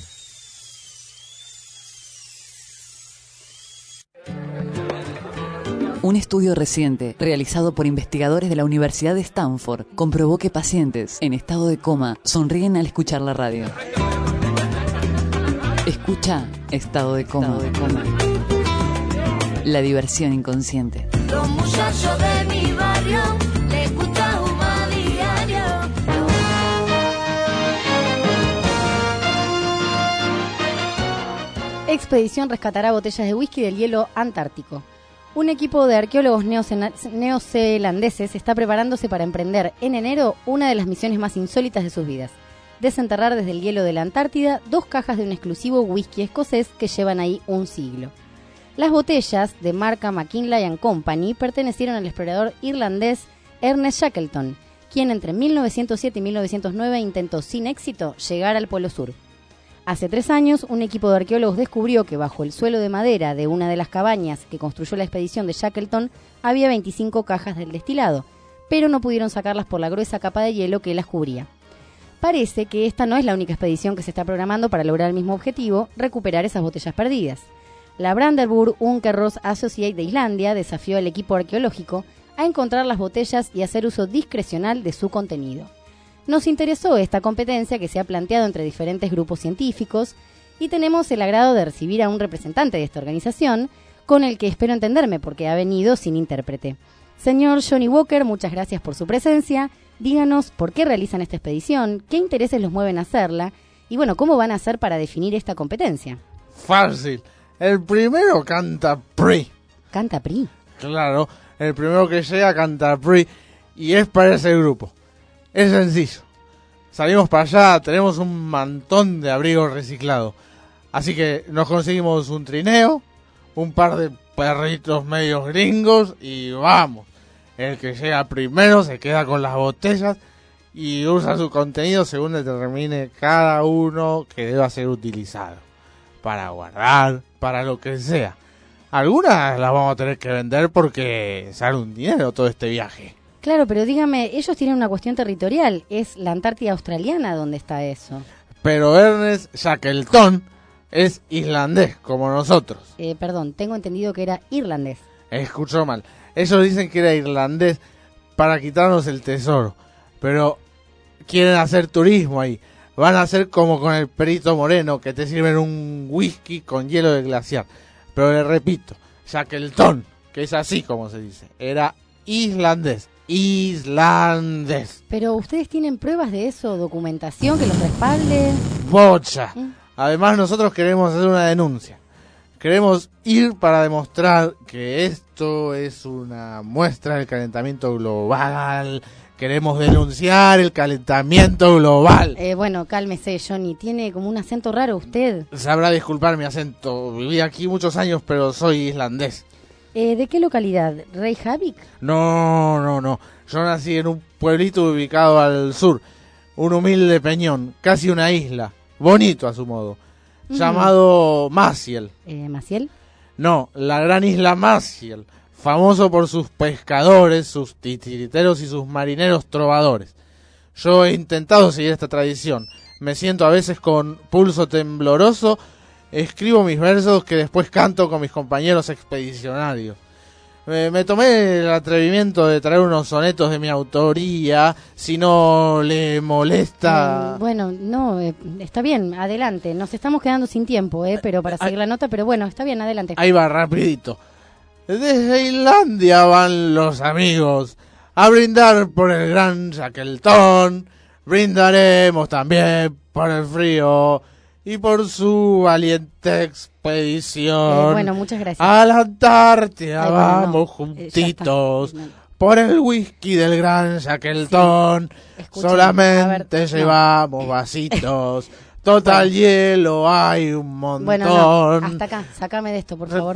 Un estudio reciente, realizado por investigadores de la Universidad de Stanford, comprobó que pacientes en estado de coma sonríen al escuchar la radio. Escucha Estado de Coma. La diversión inconsciente. Los muchachos de mi barrio le escuchan Uma diario. expedición rescatará botellas de whisky del hielo antártico. Un equipo de arqueólogos neocena- neozelandeses está preparándose para emprender en enero una de las misiones más insólitas de sus vidas: desenterrar desde el hielo de la Antártida dos cajas de un exclusivo whisky escocés que llevan ahí un siglo. Las botellas, de marca McKinley and Company, pertenecieron al explorador irlandés Ernest Shackleton, quien entre mil novecientos siete y mil novecientos nueve intentó sin éxito llegar al Polo Sur. Hace tres años, un equipo de arqueólogos descubrió que bajo el suelo de madera de una de las cabañas que construyó la expedición de Shackleton había veinticinco cajas del destilado, pero no pudieron sacarlas por la gruesa capa de hielo que las cubría. Parece que esta no es la única expedición que se está programando para lograr el mismo objetivo, recuperar esas botellas perdidas. La Brandenburg Unkerros Associate de Islandia desafió al equipo arqueológico a encontrar las botellas y hacer uso discrecional de su contenido. Nos interesó esta competencia que se ha planteado entre diferentes grupos científicos y tenemos el agrado de recibir a un representante de esta organización, con el que espero entenderme porque ha venido sin intérprete. Señor Johnny Walker, muchas gracias por su presencia. Díganos por qué realizan esta expedición, qué intereses los mueven a hacerla y, bueno, cómo van a hacer para definir esta competencia. Fácil. El primero canta P R I. ¿Canta P R I? Claro, el primero que llega canta P R I y es para ese grupo. Es sencillo. Salimos para allá, tenemos un montón de abrigos reciclados. Así que nos conseguimos un trineo, un par de perritos medios gringos y vamos. El que llega primero se queda con las botellas y usa su contenido según determine cada uno que deba ser utilizado. Para guardar, para lo que sea. Algunas las vamos a tener que vender porque sale un dinero todo este viaje. Claro, pero dígame, ellos tienen una cuestión territorial. Es la Antártida australiana donde está eso. Pero Ernest Shackleton es islandés, como nosotros. Eh, perdón, tengo entendido que era irlandés. Escuchó mal. Ellos dicen que era irlandés para quitarnos el tesoro. Pero quieren hacer turismo ahí. Van a hacer como con el Perito Moreno, que te sirven un whisky con hielo de glaciar. Pero le repito, Shackleton, que es así como se dice, era islandés. Islandés. Pero ustedes tienen pruebas de eso, documentación que los respalde. Bocha. ¿Mm? Además nosotros queremos hacer una denuncia. Queremos ir para demostrar que esto es una muestra del calentamiento global. Queremos denunciar el calentamiento global. Eh, bueno, cálmese, Johnny. Tiene como un acento raro usted. Sabrá disculpar mi acento. Viví aquí muchos años, pero soy islandés. Eh, ¿De qué localidad? ¿Reykjavik? No, no, no. Yo nací en un pueblito ubicado al sur. Un humilde peñón, casi una isla. Bonito a su modo. Mm. Llamado Maciel. Eh, ¿Maciel? No, la gran isla Maciel. Famoso por sus pescadores, sus titiriteros y sus marineros trovadores. Yo he intentado seguir esta tradición. Me siento a veces con pulso tembloroso. Escribo mis versos que después canto con mis compañeros expedicionarios. Me, me tomé el atrevimiento de traer unos sonetos de mi autoría, si no le molesta... Mm, bueno, no, eh, está bien, adelante. Nos estamos quedando sin tiempo, eh, pero para seguir la nota, pero bueno, está bien, adelante. Ahí va, rapidito. Desde Islandia van los amigos a brindar por el gran Shackleton. Brindaremos también por el frío y por su valiente expedición. Eh, bueno, muchas gracias. A la Antártida Ay, bueno, vamos no. juntitos. Eh, no. Por el whisky del gran Shackleton. Sí. Escuchen, Solamente ver, llevamos no. vasitos. Total bueno. hielo hay un montón. Bueno, no, hasta acá, sácame de esto, por favor.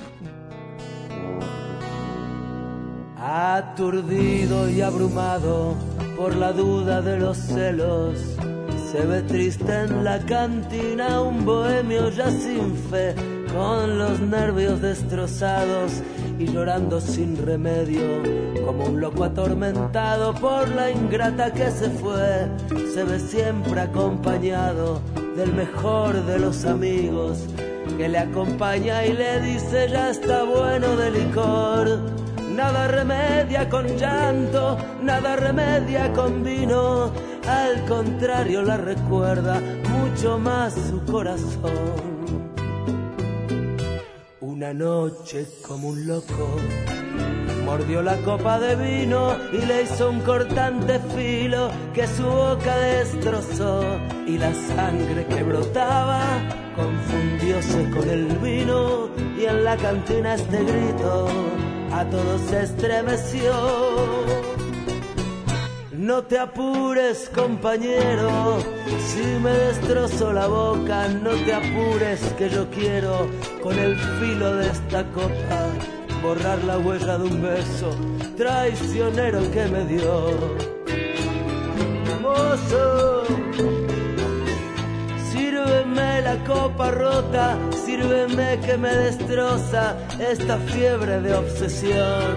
Aturdido y abrumado por la duda de los celos, se ve triste en la cantina un bohemio ya sin fe, con los nervios destrozados y llorando sin remedio, como un loco atormentado por la ingrata que se fue. Se ve siempre acompañado del mejor de los amigos, que le acompaña y le dice ya está bueno de licor. Nada remedia con llanto, nada remedia con vino, al contrario la recuerda mucho más su corazón. Una noche como un loco, mordió la copa de vino y le hizo un cortante filo que su boca destrozó, y la sangre que brotaba confundióse con el vino, y en la cantina este grito a todos se estremeció. No te apures, compañero, si me destrozo la boca, no te apures, que yo quiero con el filo de esta copa borrar la huella de un beso traicionero que me dio. Mozo, sírveme la copa rota, sírveme que me destroza esta fiebre de obsesión.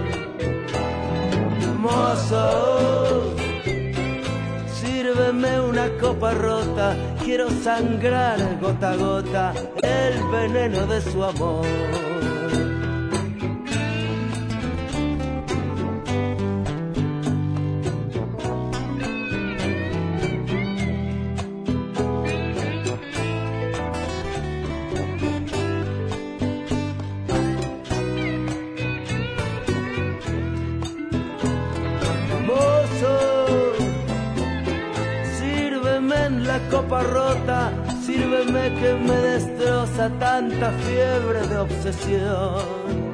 Mozo, sírveme una copa rota, quiero sangrar gota a gota el veneno de su amor. Copa rota, sírveme que me destroza tanta fiebre de obsesión.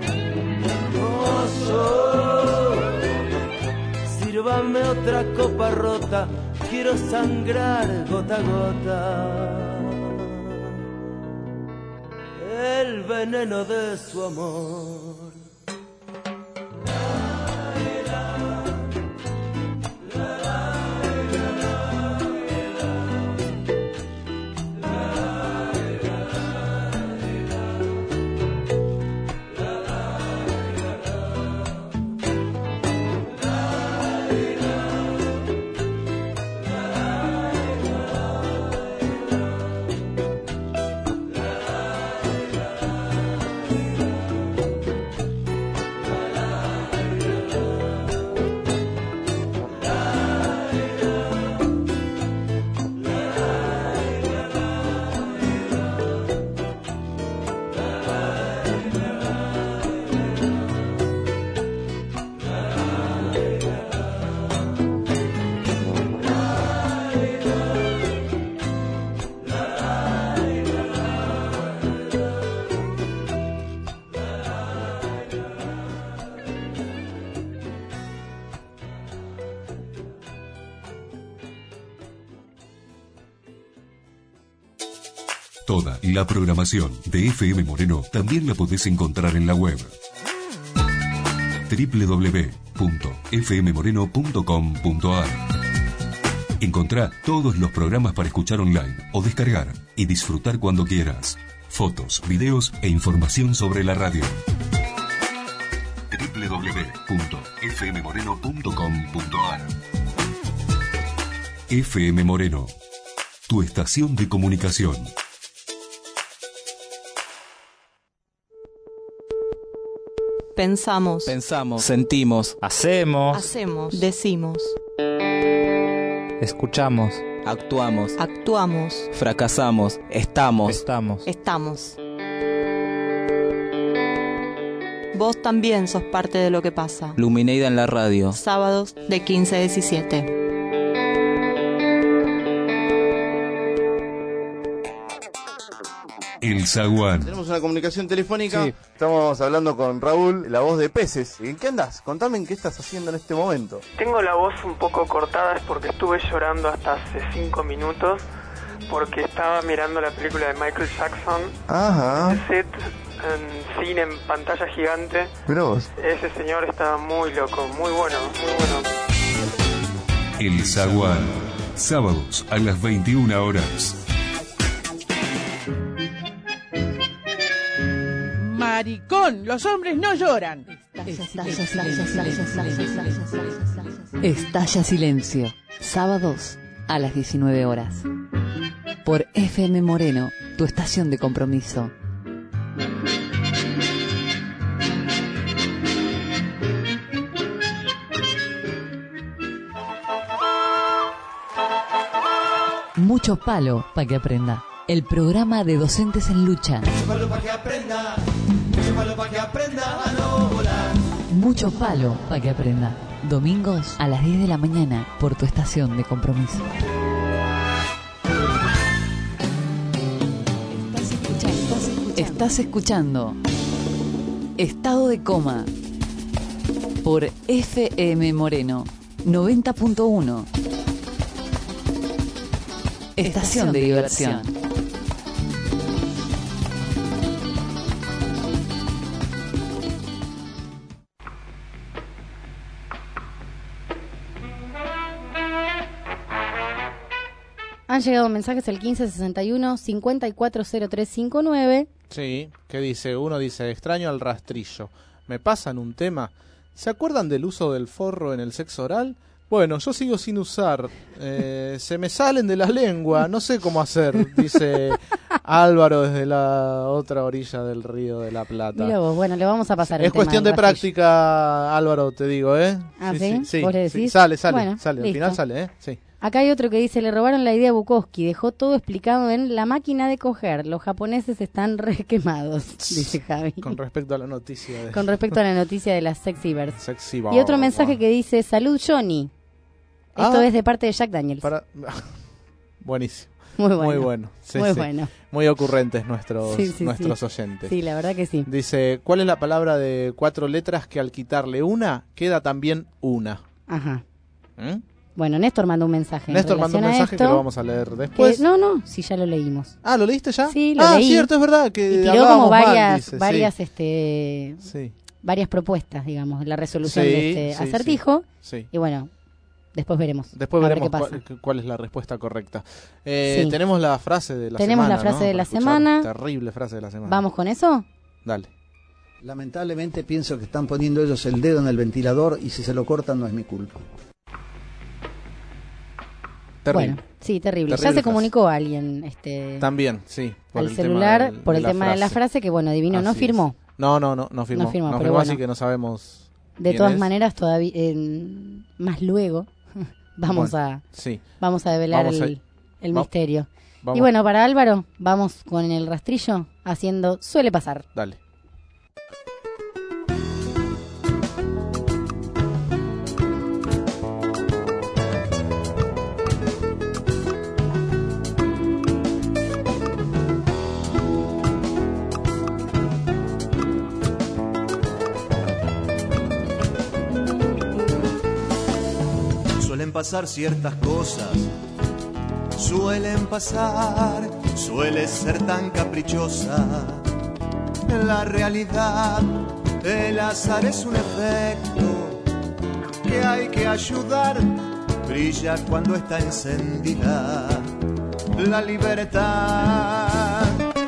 Mozo, sírvame otra copa rota, quiero sangrar gota a gota el veneno de su amor. Toda la programación de F M Moreno también la podés encontrar en la web doble u doble u doble u punto f m moreno punto com punto a r. Encontrá todos los programas para escuchar online o descargar y disfrutar cuando quieras. Fotos, videos e información sobre la radio. doble u doble u doble u punto f m moreno punto com punto a r. F M Moreno, tu estación de comunicación. Pensamos. Pensamos. Sentimos. Hacemos. Hacemos. Decimos. Escuchamos. Actuamos. Actuamos. Fracasamos. Estamos. Estamos. Estamos. Vos también sos parte de lo que pasa. Lumineida en la radio. Sábados de quince a diecisiete. El Zaguán. Tenemos una comunicación telefónica. Sí. Estamos hablando con Raúl, la voz de Peces. ¿En qué andás? Contame en qué estás haciendo en este momento. Tengo la voz un poco cortada, es porque estuve llorando hasta hace cinco minutos, porque estaba mirando la película de Michael Jackson. Ajá. El set en cine, en pantalla gigante. Mirá vos. Ese señor estaba muy loco, muy bueno, muy bueno. El Zaguán. Sábados a las veintiuna horas. Maricón, los hombres no lloran. Estalla silencio. Estalla silencio. Sábados a las diecinueve horas. Por F M Moreno, tu estación de compromiso. Mucho palo para que aprenda. El programa de docentes en lucha. Mucho palo para que aprenda, mucho palo para que aprenda a no volar. mucho palo para que aprenda. Domingos a las diez de la mañana por tu estación de compromiso. Estás escuchando, estás escuchando Estado de Coma por F M Moreno noventa punto uno. Estación de diversión. Han llegado mensajes al quince sesenta y uno cincuenta y cuatro cero tres cincuenta y nueve. Sí, que dice, uno dice, extraño al rastrillo. Me pasan un tema. ¿Se acuerdan del uso del forro en el sexo oral? Bueno, yo sigo sin usar. Eh, se me salen de la lengua, no sé cómo hacer, dice Álvaro desde la otra orilla del Río de la Plata. Mira vos, bueno, le vamos a pasar el Es tema cuestión del de rastrillo. práctica, Álvaro, te digo, ¿eh? ¿Ah, sí? sí, ¿Vos le sí, decís? sale, sale, Bueno, sale, al listo. final sale, ¿eh? Sí. Acá hay otro que dice, le robaron la idea a Bukowski, dejó todo explicado en La máquina de coger, los japoneses están re quemados, dice Javi. Con respecto a la noticia. De... Con respecto a la noticia de las Sexy Birds. Sexy Y otro mensaje que dice, salud Johnny. Esto Ah. es de parte de Jack Daniels. Para... Buenísimo. Muy bueno. Muy bueno. Sí, Muy sí. bueno. Muy ocurrentes nuestros, Sí, sí, nuestros sí. oyentes. Sí, la verdad que sí. Dice, ¿cuál es la palabra de cuatro letras que al quitarle una, queda también una? Ajá. ¿Mm? Bueno, Néstor mandó un mensaje. en Néstor mandó un relación a mensaje esto, que lo vamos a leer después. que- no, no, sí, ya lo leímos. Ah, ¿lo leíste ya? Sí, lo ah, leí. cierto, es verdad. Que y tiró hablábamos como mal, varias, dice, sí. varias, este, Sí. varias propuestas, digamos, la resolución Sí, de este sí, acertijo. sí. Sí. Y bueno, después veremos. Después a ver veremos qué pasa. cuál, cuál es la respuesta correcta. Eh, Sí. Tenemos la frase de la Tenemos semana. la frase ¿no? de la Para escuchar. semana. Terrible frase de la semana. ¿Vamos con eso? Dale. Lamentablemente pienso que están poniendo ellos el dedo en el ventilador y si se lo cortan no es mi culpa. Terrible. Bueno, sí, terrible. Terrible ya se frase. comunicó alguien este, También, sí. Por al el celular tema del- por de el la tema de la frase. frase que, bueno, Divino no Así firmó. es. No, no, no, no firmó. No firmó, No pero firmó, así bueno. que no sabemos. De quién todas es. maneras, todavía eh, más luego vamos Bueno, a sí. vamos a develar Vamos a- el, el va- misterio. vamos. Y bueno, para Álvaro, vamos con el rastrillo haciendo suele pasar. Dale. Suelen pasar ciertas cosas, suelen pasar, suele ser tan caprichosa. En la realidad, el azar es un efecto que hay que ayudar, brilla cuando está encendida la libertad.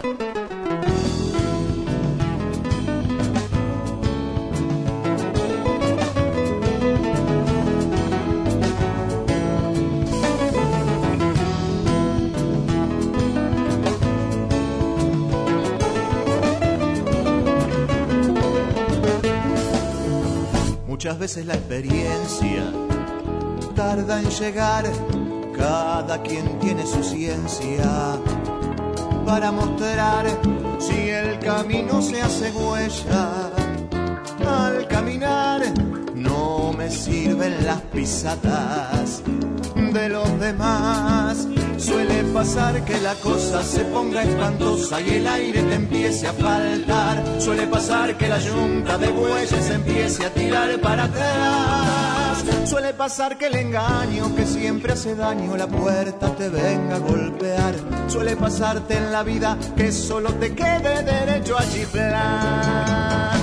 Muchas veces la experiencia tarda en llegar, cada quien tiene su ciencia para mostrar si el camino se hace huella. Al caminar no me sirven las pisadas de los demás. Suele pasar que la cosa se ponga espantosa y el aire te empiece a faltar. Suele pasar que la yunta de bueyes empiece a tirar para atrás. Suele pasar que el engaño que siempre hace daño la puerta te venga a golpear. Suele pasarte en la vida que solo te quede derecho a chiflar.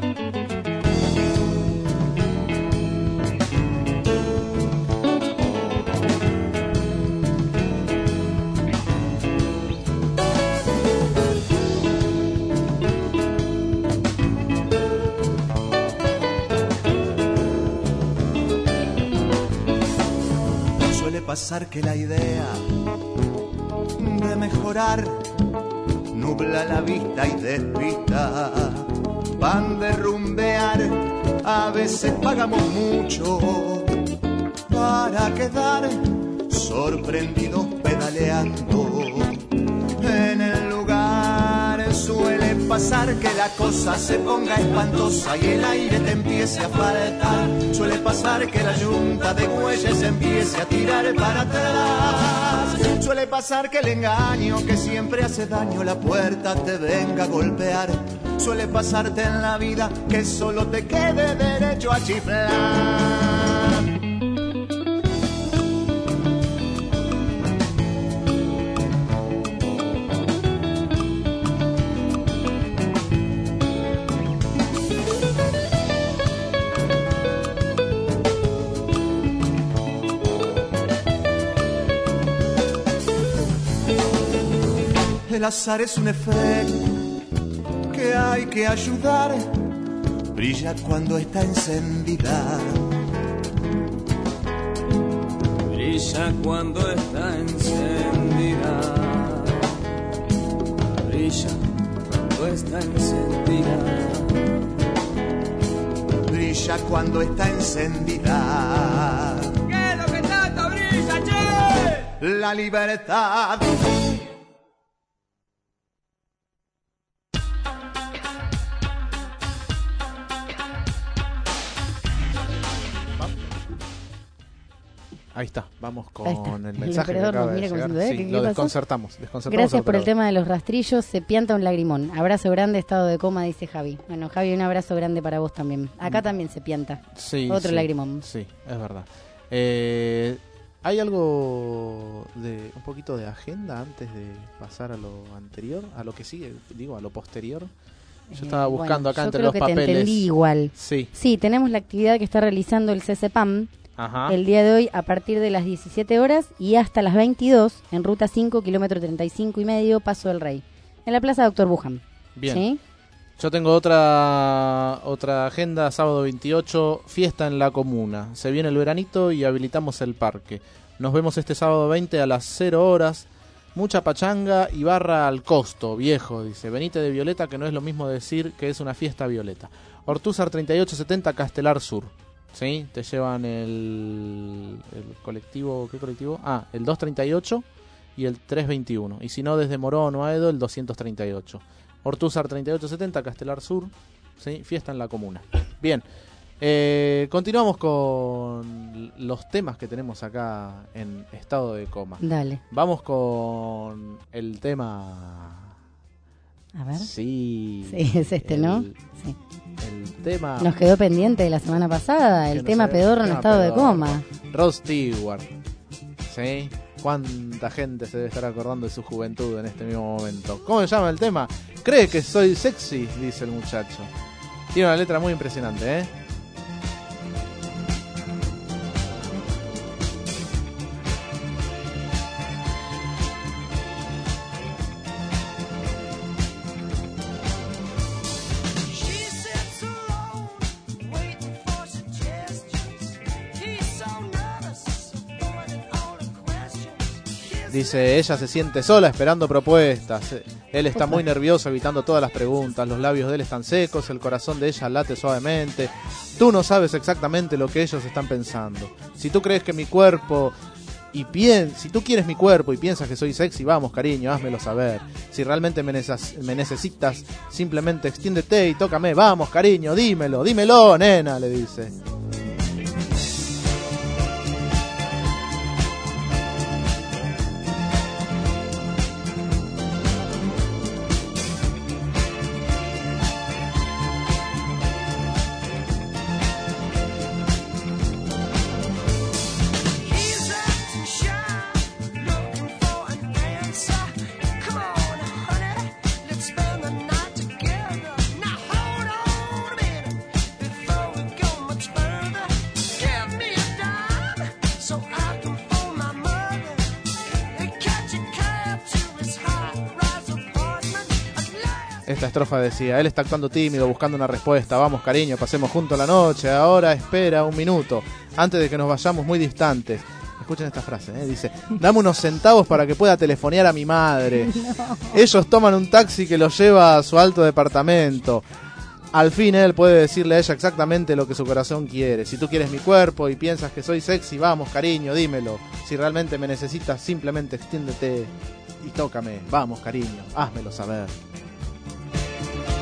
Suele pasar que la idea de mejorar nubla la vista y despista. Van de rumbear, a veces pagamos mucho para quedar sorprendidos pedaleando en el lugar. Suele pasar pasar que la cosa se ponga espantosa y el aire te empiece a faltar. Suele pasar que la yunta de bueyes empiece a tirar para atrás. Suele pasar que el engaño que siempre hace daño la puerta te venga a golpear. Suele pasarte en la vida que solo te quede derecho a chiflar. El azar es un efecto que hay que ayudar. Brilla cuando está encendida. Brilla cuando está encendida. Brilla cuando está encendida. Brilla cuando está encendida. ¿Qué es lo que tanto brilla, che? La libertad. Ahí está, vamos con está. el El mensaje que operador acaba nos de mira como llegar. diciendo, ¿eh? Sí, ¿Qué- qué lo pasó? desconcertamos, desconcertamos Gracias al por el operador. tema de los rastrillos. Se pianta un lagrimón. Abrazo grande, estado de coma, dice Javi. Bueno, Javi, un abrazo grande para vos también. Acá también se pianta. Sí, Otro sí, lagrimón. Sí, es verdad. Eh, ¿Hay algo de un poquito de agenda antes de pasar a lo anterior? A lo que sigue, digo, a lo posterior. Yo estaba Eh, buscando bueno, acá yo entre creo los que papeles. Te entendí igual. Sí. Sí, tenemos la actividad que está realizando el C C P A M Ajá. el día de hoy a partir de las diecisiete horas y hasta las veintidós en ruta cinco, kilómetro treinta y cinco y medio, Paso del Rey, en la Plaza Doctor Buján. Bien. ¿Sí? Yo tengo otra otra agenda, sábado veintiocho, fiesta en la comuna. Se viene el veranito y habilitamos el parque. Nos vemos este sábado veinte a las cero horas. Mucha pachanga y barra al costo, viejo, dice. Venite de Violeta, que no es lo mismo decir que es una fiesta violeta. Ortúzar treinta y ocho setenta, Castelar Sur. ¿Sí? Te llevan el, el colectivo, ¿qué colectivo? Ah, el doscientos treinta y ocho y el trescientos veintiuno. Y si no, desde Morón o Aedo, el doscientos treinta y ocho. Ortúzar treinta y ocho setenta, Castelar Sur. ¿Sí? Fiesta en la comuna. Bien. Eh, continuamos con los temas que tenemos acá en estado de coma. Dale. Vamos con el tema. A ver. Sí. Sí, es este, el, ¿no? Sí. El tema. Nos quedó pendiente de la semana pasada, el que no tema sé, pedorro en tema estado de pedorro. coma. Rod Stewart. ¿Sí? ¿Cuánta gente se debe estar acordando de su juventud en este mismo momento? ¿Cómo se llama el tema? ¿Cree que soy sexy? Dice el muchacho. Tiene una letra muy impresionante, ¿eh? Dice, ella se siente sola esperando propuestas. Él está muy nervioso evitando todas las preguntas. Los labios de él están secos, el corazón de ella late suavemente. Tú no sabes exactamente lo que ellos están pensando. Si tú crees que mi cuerpo y pien, si tú quieres mi cuerpo y piensas que soy sexy, vamos, cariño, házmelo saber. Si realmente me, neces- me necesitas, simplemente extiéndete y tócame. Vamos, cariño, dímelo, dímelo, nena, le dice. Esta estrofa decía, él está actuando tímido, buscando una respuesta. Vamos, cariño, pasemos juntos la noche. Ahora espera un minuto, antes de que nos vayamos muy distantes. Escuchen esta frase, ¿eh? Dice, dame unos centavos para que pueda telefonear a mi madre. No. Ellos toman un taxi que los lleva a su alto departamento. Al fin él puede decirle a ella exactamente lo que su corazón quiere. Si tú quieres mi cuerpo y piensas que soy sexy, vamos, cariño, dímelo. Si realmente me necesitas, simplemente extiéndete y tócame. Vamos, cariño, házmelo saber.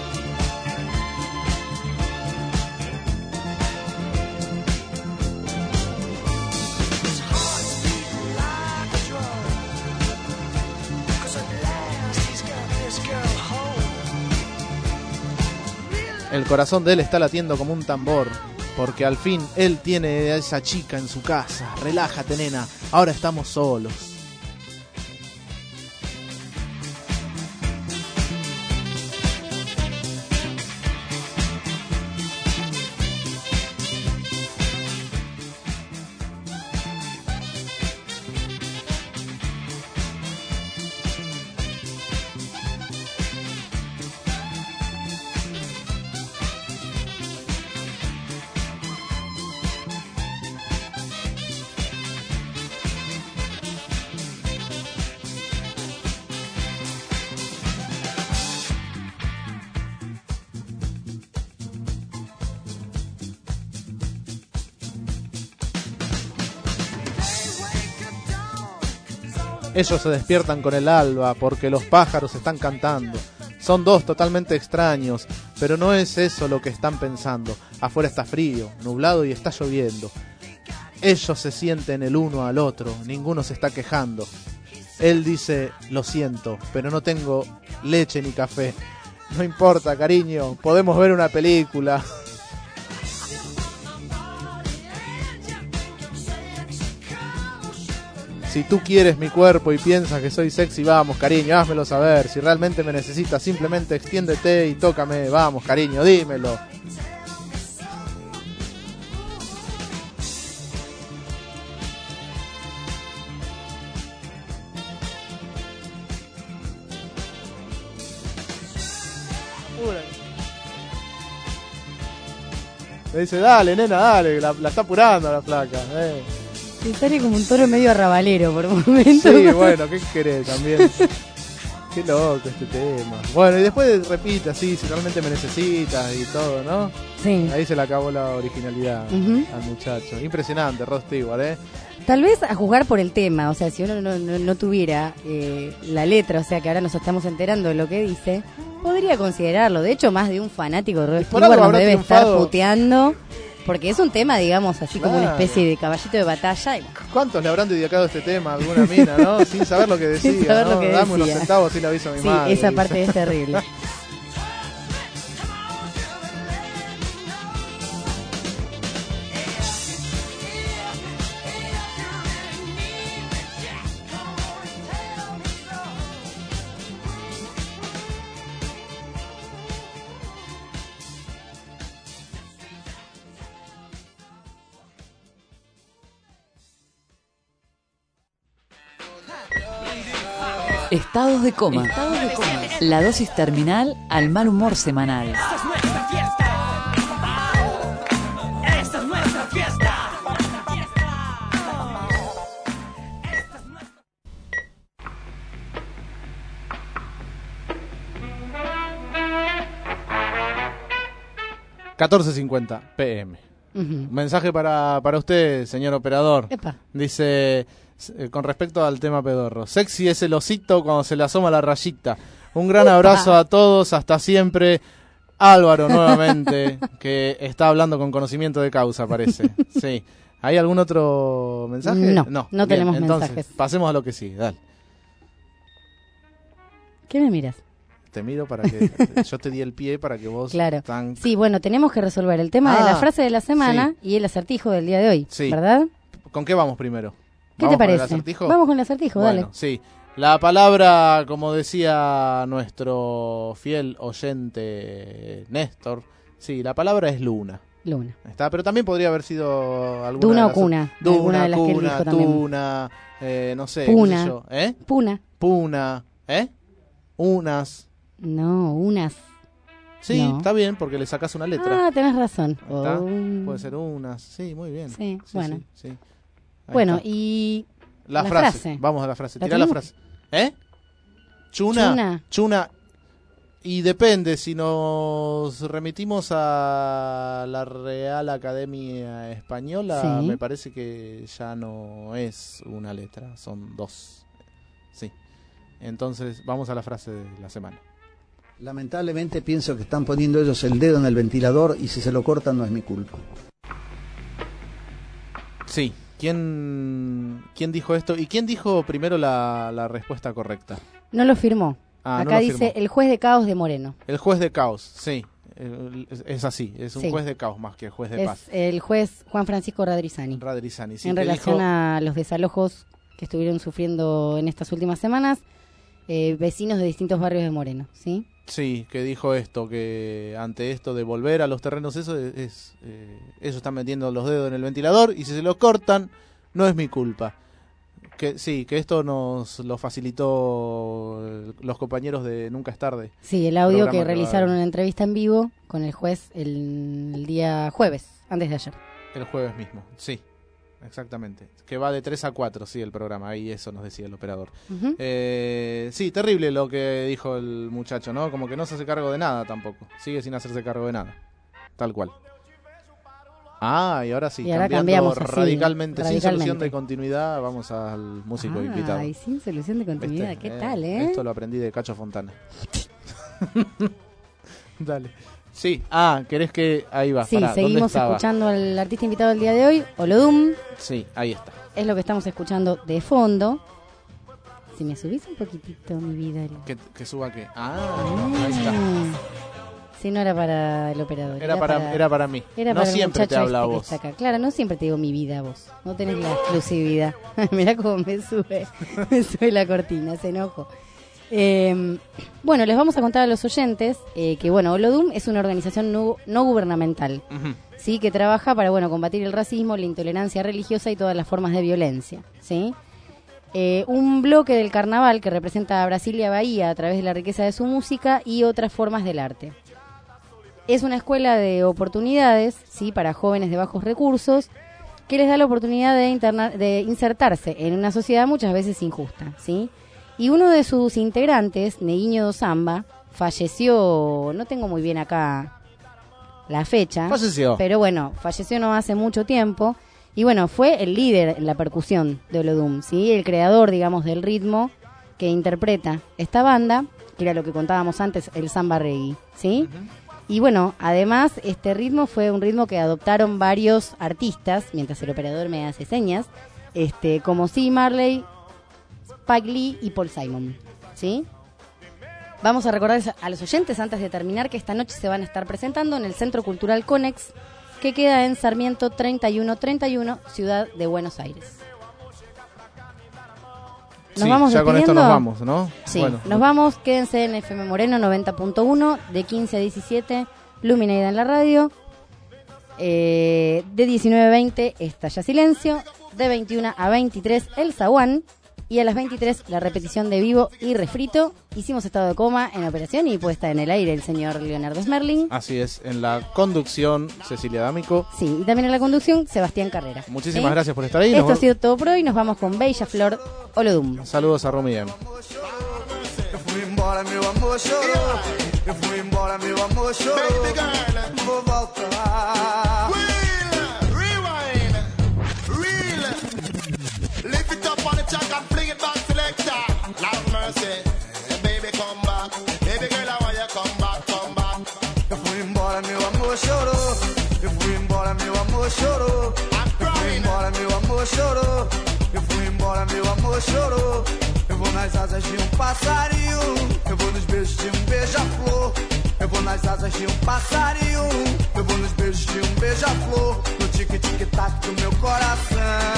El corazón de él está latiendo como un tambor, porque al fin él tiene a esa chica en su casa. Relájate, nena, ahora estamos solos. Ellos se despiertan con el alba porque los pájaros están cantando. Son dos totalmente extraños, pero no es eso lo que están pensando. Afuera está frío, nublado y está lloviendo. Ellos se sienten el uno al otro, ninguno se está quejando. Él dice, lo siento, pero no tengo leche ni café. No importa, cariño, podemos ver una película. Si tú quieres mi cuerpo y piensas que soy sexy, vamos, cariño, házmelo saber. Si realmente me necesitas, simplemente extiéndete y tócame. Vamos, cariño, dímelo. Le dice, dale, nena, dale, la, la está apurando la flaca. Eh. Te sale como un toro medio arrabalero por momentos. Sí, bueno, ¿qué querés también? Qué loco este tema. Bueno, y después repite así, si realmente me necesitas y todo, ¿no? Sí. Ahí se le acabó la originalidad uh-huh. al muchacho. Impresionante, Rod Stewart, ¿eh? Tal vez a juzgar por el tema, o sea, si uno no, no, no tuviera eh, la letra, o sea, que ahora nos estamos enterando de lo que dice, podría considerarlo. De hecho, más de un fanático de Rod Stewart nos debe triunfado. estar puteando. Porque es un tema, digamos, así claro. como una especie de caballito de batalla. ¿Cuántos le habrán dedicado este tema a alguna mina, no? Sin saber lo que decía, Sin saber ¿no? lo que Dame decía. unos centavos y le aviso a mi sí, madre. Sí, esa parte es terrible. Estados de coma. Estados de coma. La dosis terminal al mal humor semanal. Esta es nuestra fiesta. Esta es nuestra fiesta. catorce cincuenta P M. Uh-huh. Mensaje para, para usted, señor operador. Epa. Dice... Con respecto al tema pedorro, sexy es el osito cuando se le asoma la rayita. Un gran Upa. abrazo a todos, hasta siempre. Álvaro nuevamente, que está hablando con conocimiento de causa, parece. Sí. ¿Hay algún otro mensaje? No, no, no Bien, tenemos entonces, mensajes. Pasemos a lo que sí, dale. ¿Qué me miras? Te miro para que yo te di el pie para que vos... Claro. Tan... Sí, bueno, tenemos que resolver el tema ah, de la frase de la semana sí. y el acertijo del día de hoy, sí. ¿verdad? ¿Con qué vamos primero? ¿Qué te parece? ¿Con el acertijo? Vamos con el acertijo, bueno, dale. Sí, la palabra, como decía nuestro fiel oyente Néstor, sí, la palabra es luna. Luna. Está, pero también podría haber sido alguna Duna de o las, cuna. Duna, alguna de las cuna, que él dijo también. tuna, eh, no sé, Puna. qué sé yo, ¿eh? Puna. Puna, ¿eh? Unas. No, unas. Sí, no. Está bien, porque le sacas una letra. Ah, tenés razón. ¿Está? Oh. Puede ser unas, sí, muy bien. Sí, sí bueno. Sí, sí. Bueno, está. y... La, la frase. frase. Vamos a la frase. ¿La Tirá la frase. ¿Eh? Chuna. Chuna. Chuna. Y depende, si nos remitimos a la Real Academia Española, sí. me parece que ya no es una letra, son dos. Sí. Entonces, vamos a la frase de la semana. Lamentablemente pienso que están poniendo ellos el dedo en el ventilador y si se lo cortan no es mi culpa. Sí. ¿Quién, quién dijo esto? ¿Y quién dijo primero la, la respuesta correcta? No lo firmó. Ah, Acá no lo dice firmó. el juez de caos de Moreno. El juez de caos, sí. eh, es, es así, es un Sí. juez de caos más que juez de Es paz. el juez Juan Francisco Radrizani. Radrizani, sí, en que relación dijo- a los desalojos que estuvieron sufriendo en estas últimas semanas eh, vecinos de distintos barrios de Moreno, ¿sí? Sí, que dijo esto, que ante esto de volver a los terrenos, eso es, es, eh, ellos están metiendo los dedos en el ventilador y si se los cortan, no es mi culpa. Que sí, que esto nos lo facilitó los compañeros de Nunca es Tarde. Sí, el audio Programa que va- realizaron una entrevista en vivo con el juez el, el día jueves, antes de ayer. El jueves mismo, sí, exactamente. Que va de tres a cuatro, sí, el programa, ahí eso nos decía el operador. Ujú. eh, sí, terrible lo que dijo el muchacho, ¿no? Como que no se hace cargo de nada tampoco, sigue sin hacerse cargo de nada, tal cual. Ah, y ahora sí, Y ahora cambiando cambiamos así, radicalmente, sin radicalmente. solución de continuidad, vamos al músico invitado. Ay, sin solución de continuidad, ¿Viste? ¿qué Eh, tal, eh? Esto lo aprendí de Cacho Fontana. Dale. Sí, ah, ¿querés que...? Ahí va, Sí, pará, ¿dónde seguimos estaba? escuchando al artista invitado del día de hoy, Olodum. Sí, ahí está. Es lo que estamos escuchando de fondo. Si me subís un poquitito, mi vida. el- ¿Que, que suba qué? Ah, ahí está. Si no era para el operador. Era para- era para mí. Era No para el siempre te muchacho habla a este que vos. está acá. Claro, no siempre te digo mi vida a vos. No tenés la exclusividad. Mirá cómo me sube, me sube la cortina, se enojo. Eh, bueno, les vamos a contar a los oyentes eh, que, bueno, Olodum es una organización no, no gubernamental, Ujú. ¿sí? Que trabaja para, bueno, combatir el racismo, la intolerancia religiosa y todas las formas de violencia, ¿sí? Eh, un bloque del carnaval que representa a Brasilia Bahía a través de la riqueza de su música y otras formas del arte. Es una escuela de oportunidades, ¿sí? Para jóvenes de bajos recursos que les da la oportunidad de, interna- de insertarse en una sociedad muchas veces injusta, ¿sí? Y uno de sus integrantes, Neguinho do Samba, falleció, no tengo muy bien acá la fecha, Falleció. pero bueno, falleció no hace mucho tiempo, y bueno, fue el líder en la percusión de Olodum, ¿sí? El creador, digamos, del ritmo que interpreta esta banda, que era lo que contábamos antes, el samba reggae, ¿sí? Y bueno, además este ritmo fue un ritmo que adoptaron varios artistas, mientras el operador me hace señas, este, como C. Marley, Spike Lee y Paul Simon, ¿sí? Vamos a recordar a los oyentes antes de terminar que esta noche se van a estar presentando en el Centro Cultural Conex, que queda en Sarmiento treinta y uno treinta y uno, Ciudad de Buenos Aires. ¿Nos Sí, vamos ya con esto despidiendo? nos vamos, ¿no? Sí, Bueno. nos vamos, quédense en F M Moreno noventa punto uno, de quince a diecisiete, Luminaida en la radio, eh, de diecinueve a veinte, Estalla Silencio, de veintiuno a veintitrés, El Zaguán, y a las veintitrés, la repetición de Vivo y Refrito. Hicimos estado de coma en operación y puesta en el aire el señor Leonardo Smerling. Así es, en la conducción, Cecilia D'Amico. Sí, y también en la conducción, Sebastián Carrera. Muchísimas ¿Sí? gracias por estar ahí. Nos Esto ha vemos. sido todo por hoy, nos vamos con Bella Flor Olodum. Saludos a Romy M. Eu fui embora, meu amor chorou. Eu fui embora, meu amor chorou. Vou voltar. Rewind, real. Lift it up on the track and fling it back, selector. Love mercy, baby come back. Baby girl, I want you come back, come back. Eu fui embora, meu amor chorou. Eu fui embora, meu amor chorou. Eu fui embora, meu amor chorou. Eu fui embora, meu amor chorou. Eu vou nas asas de um passarinho. Eu vou nos beijos de um beija-flor. Eu vou nas asas de um passarinho. Eu vou nos beijos de um beija-flor. No tic-tic-tac do meu coração.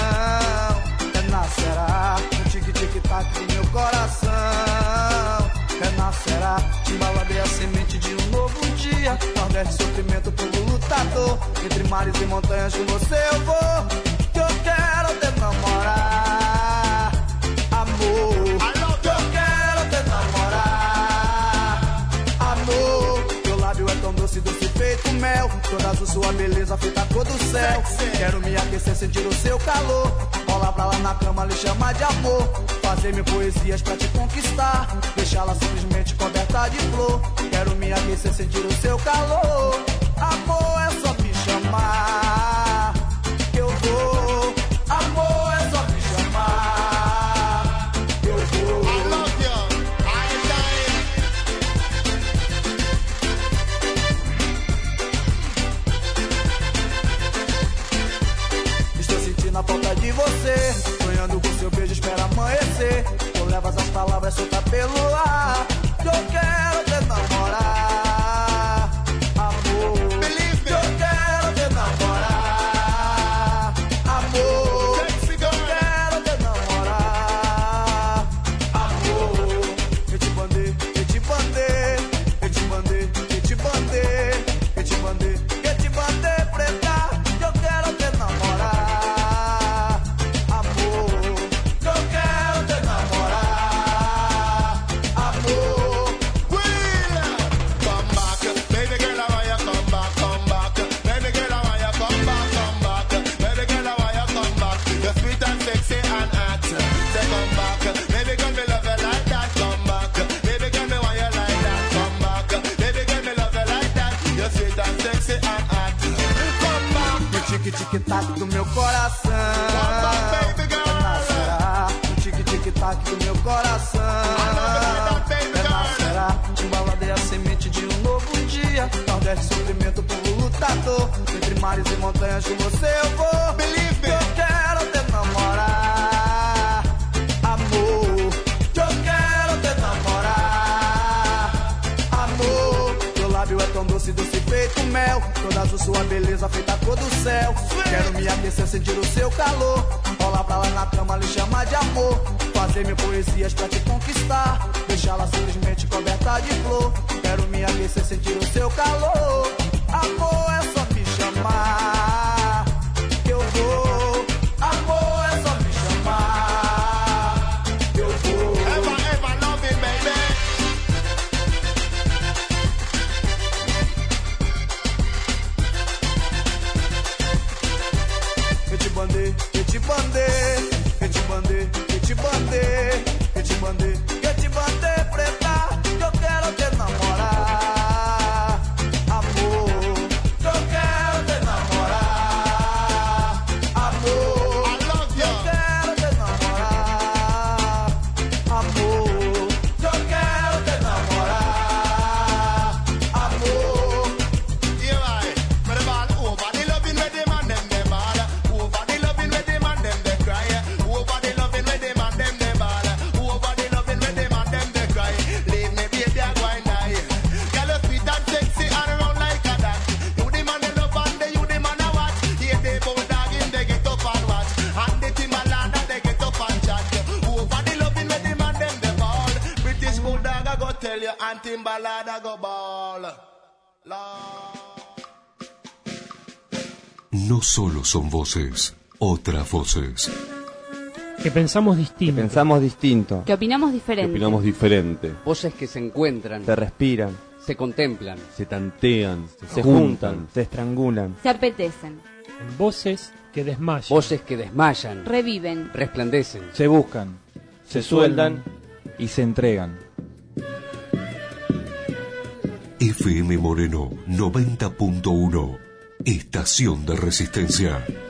Renascerá. No tic-tic-tac do meu coração. Renascerá. Embalarei a semente de um novo dia. Nordeste, sofrimento, povo lutador. Entre mares e montanhas com você eu vou. Que eu quero te namorar. Amor. Que eu quero te namorar. Amor. Teu lábio é tão doce, doce feito mel. Toda a sua beleza feita a cor do céu. Quero me aquecer, sentir o seu calor. Rolar pra lá na cama, lhe chamar de amor. Fazer mil poesias pra te conquistar. Deixá-la simplesmente coberta de flor. Quero me aquecer, sentir o seu calor. Amor é só me chamar. Que eu vou. Amor é só me chamar. Eu vou. I love you. I am dying. Estou sentindo a falta de você. Sonhando com seu beijo, espera amanhecer. Tu levas as palavras soltas pelo ar. Eu quero te namorar. mares e montanhas com você eu vou. Believe me. Eu quero te namorar, amor. Eu quero te namorar, amor. Teu lábio é tão doce, doce feito mel. Toda a sua beleza feita a cor do céu. Quero me aquecer, sentir o seu calor. Rolar pra lá na cama, lhe chamar de amor. Fazer mil poesias pra te conquistar. Deixá-la simplesmente coberta de flor. Quero me aquecer, sentir o seu calor. Amor é só me chamar que eu vou. Amor é só me chamar que eu vou. Ever, ever love me, baby. Eu te bandei, eu te bandei, eu te bandei, eu te bandei, eu te bandei, eu te bandei, preta. Eu quero te namorar, amor. Eu quero te namorar, amor. I love you. Eu quero te namorar, amor. Eu quero te namorar, amor. Yeah, right. But about over the loving with them and them they ball. Over the loving with them and them they cry. Over the loving with them and them they ball. Over the loving with them and them they cry. Leave me baby, I go and die. Girl, you sweet and sexy and round like a that. You the man they love and they you the man I watch. Here they bulldog in they get up and watch. And the Timberland and they get up and chat. Over the loving with them and them they ball. British bulldog I go tell you and Timberland I go ball. No solo son voces, otras voces. Que pensamos distinto. Que pensamos distinto. Que opinamos Que diferente. opinamos diferente. Voces que se encuentran, Se respiran, se contemplan, Se tantean, se juntan, se estrangulan. Se apetecen. En voces que desmayan. voces que desmayan, Reviven. resplandecen. Se buscan, se sueldan y se entregan. F M Moreno noventa punto uno. Estación de Resistencia.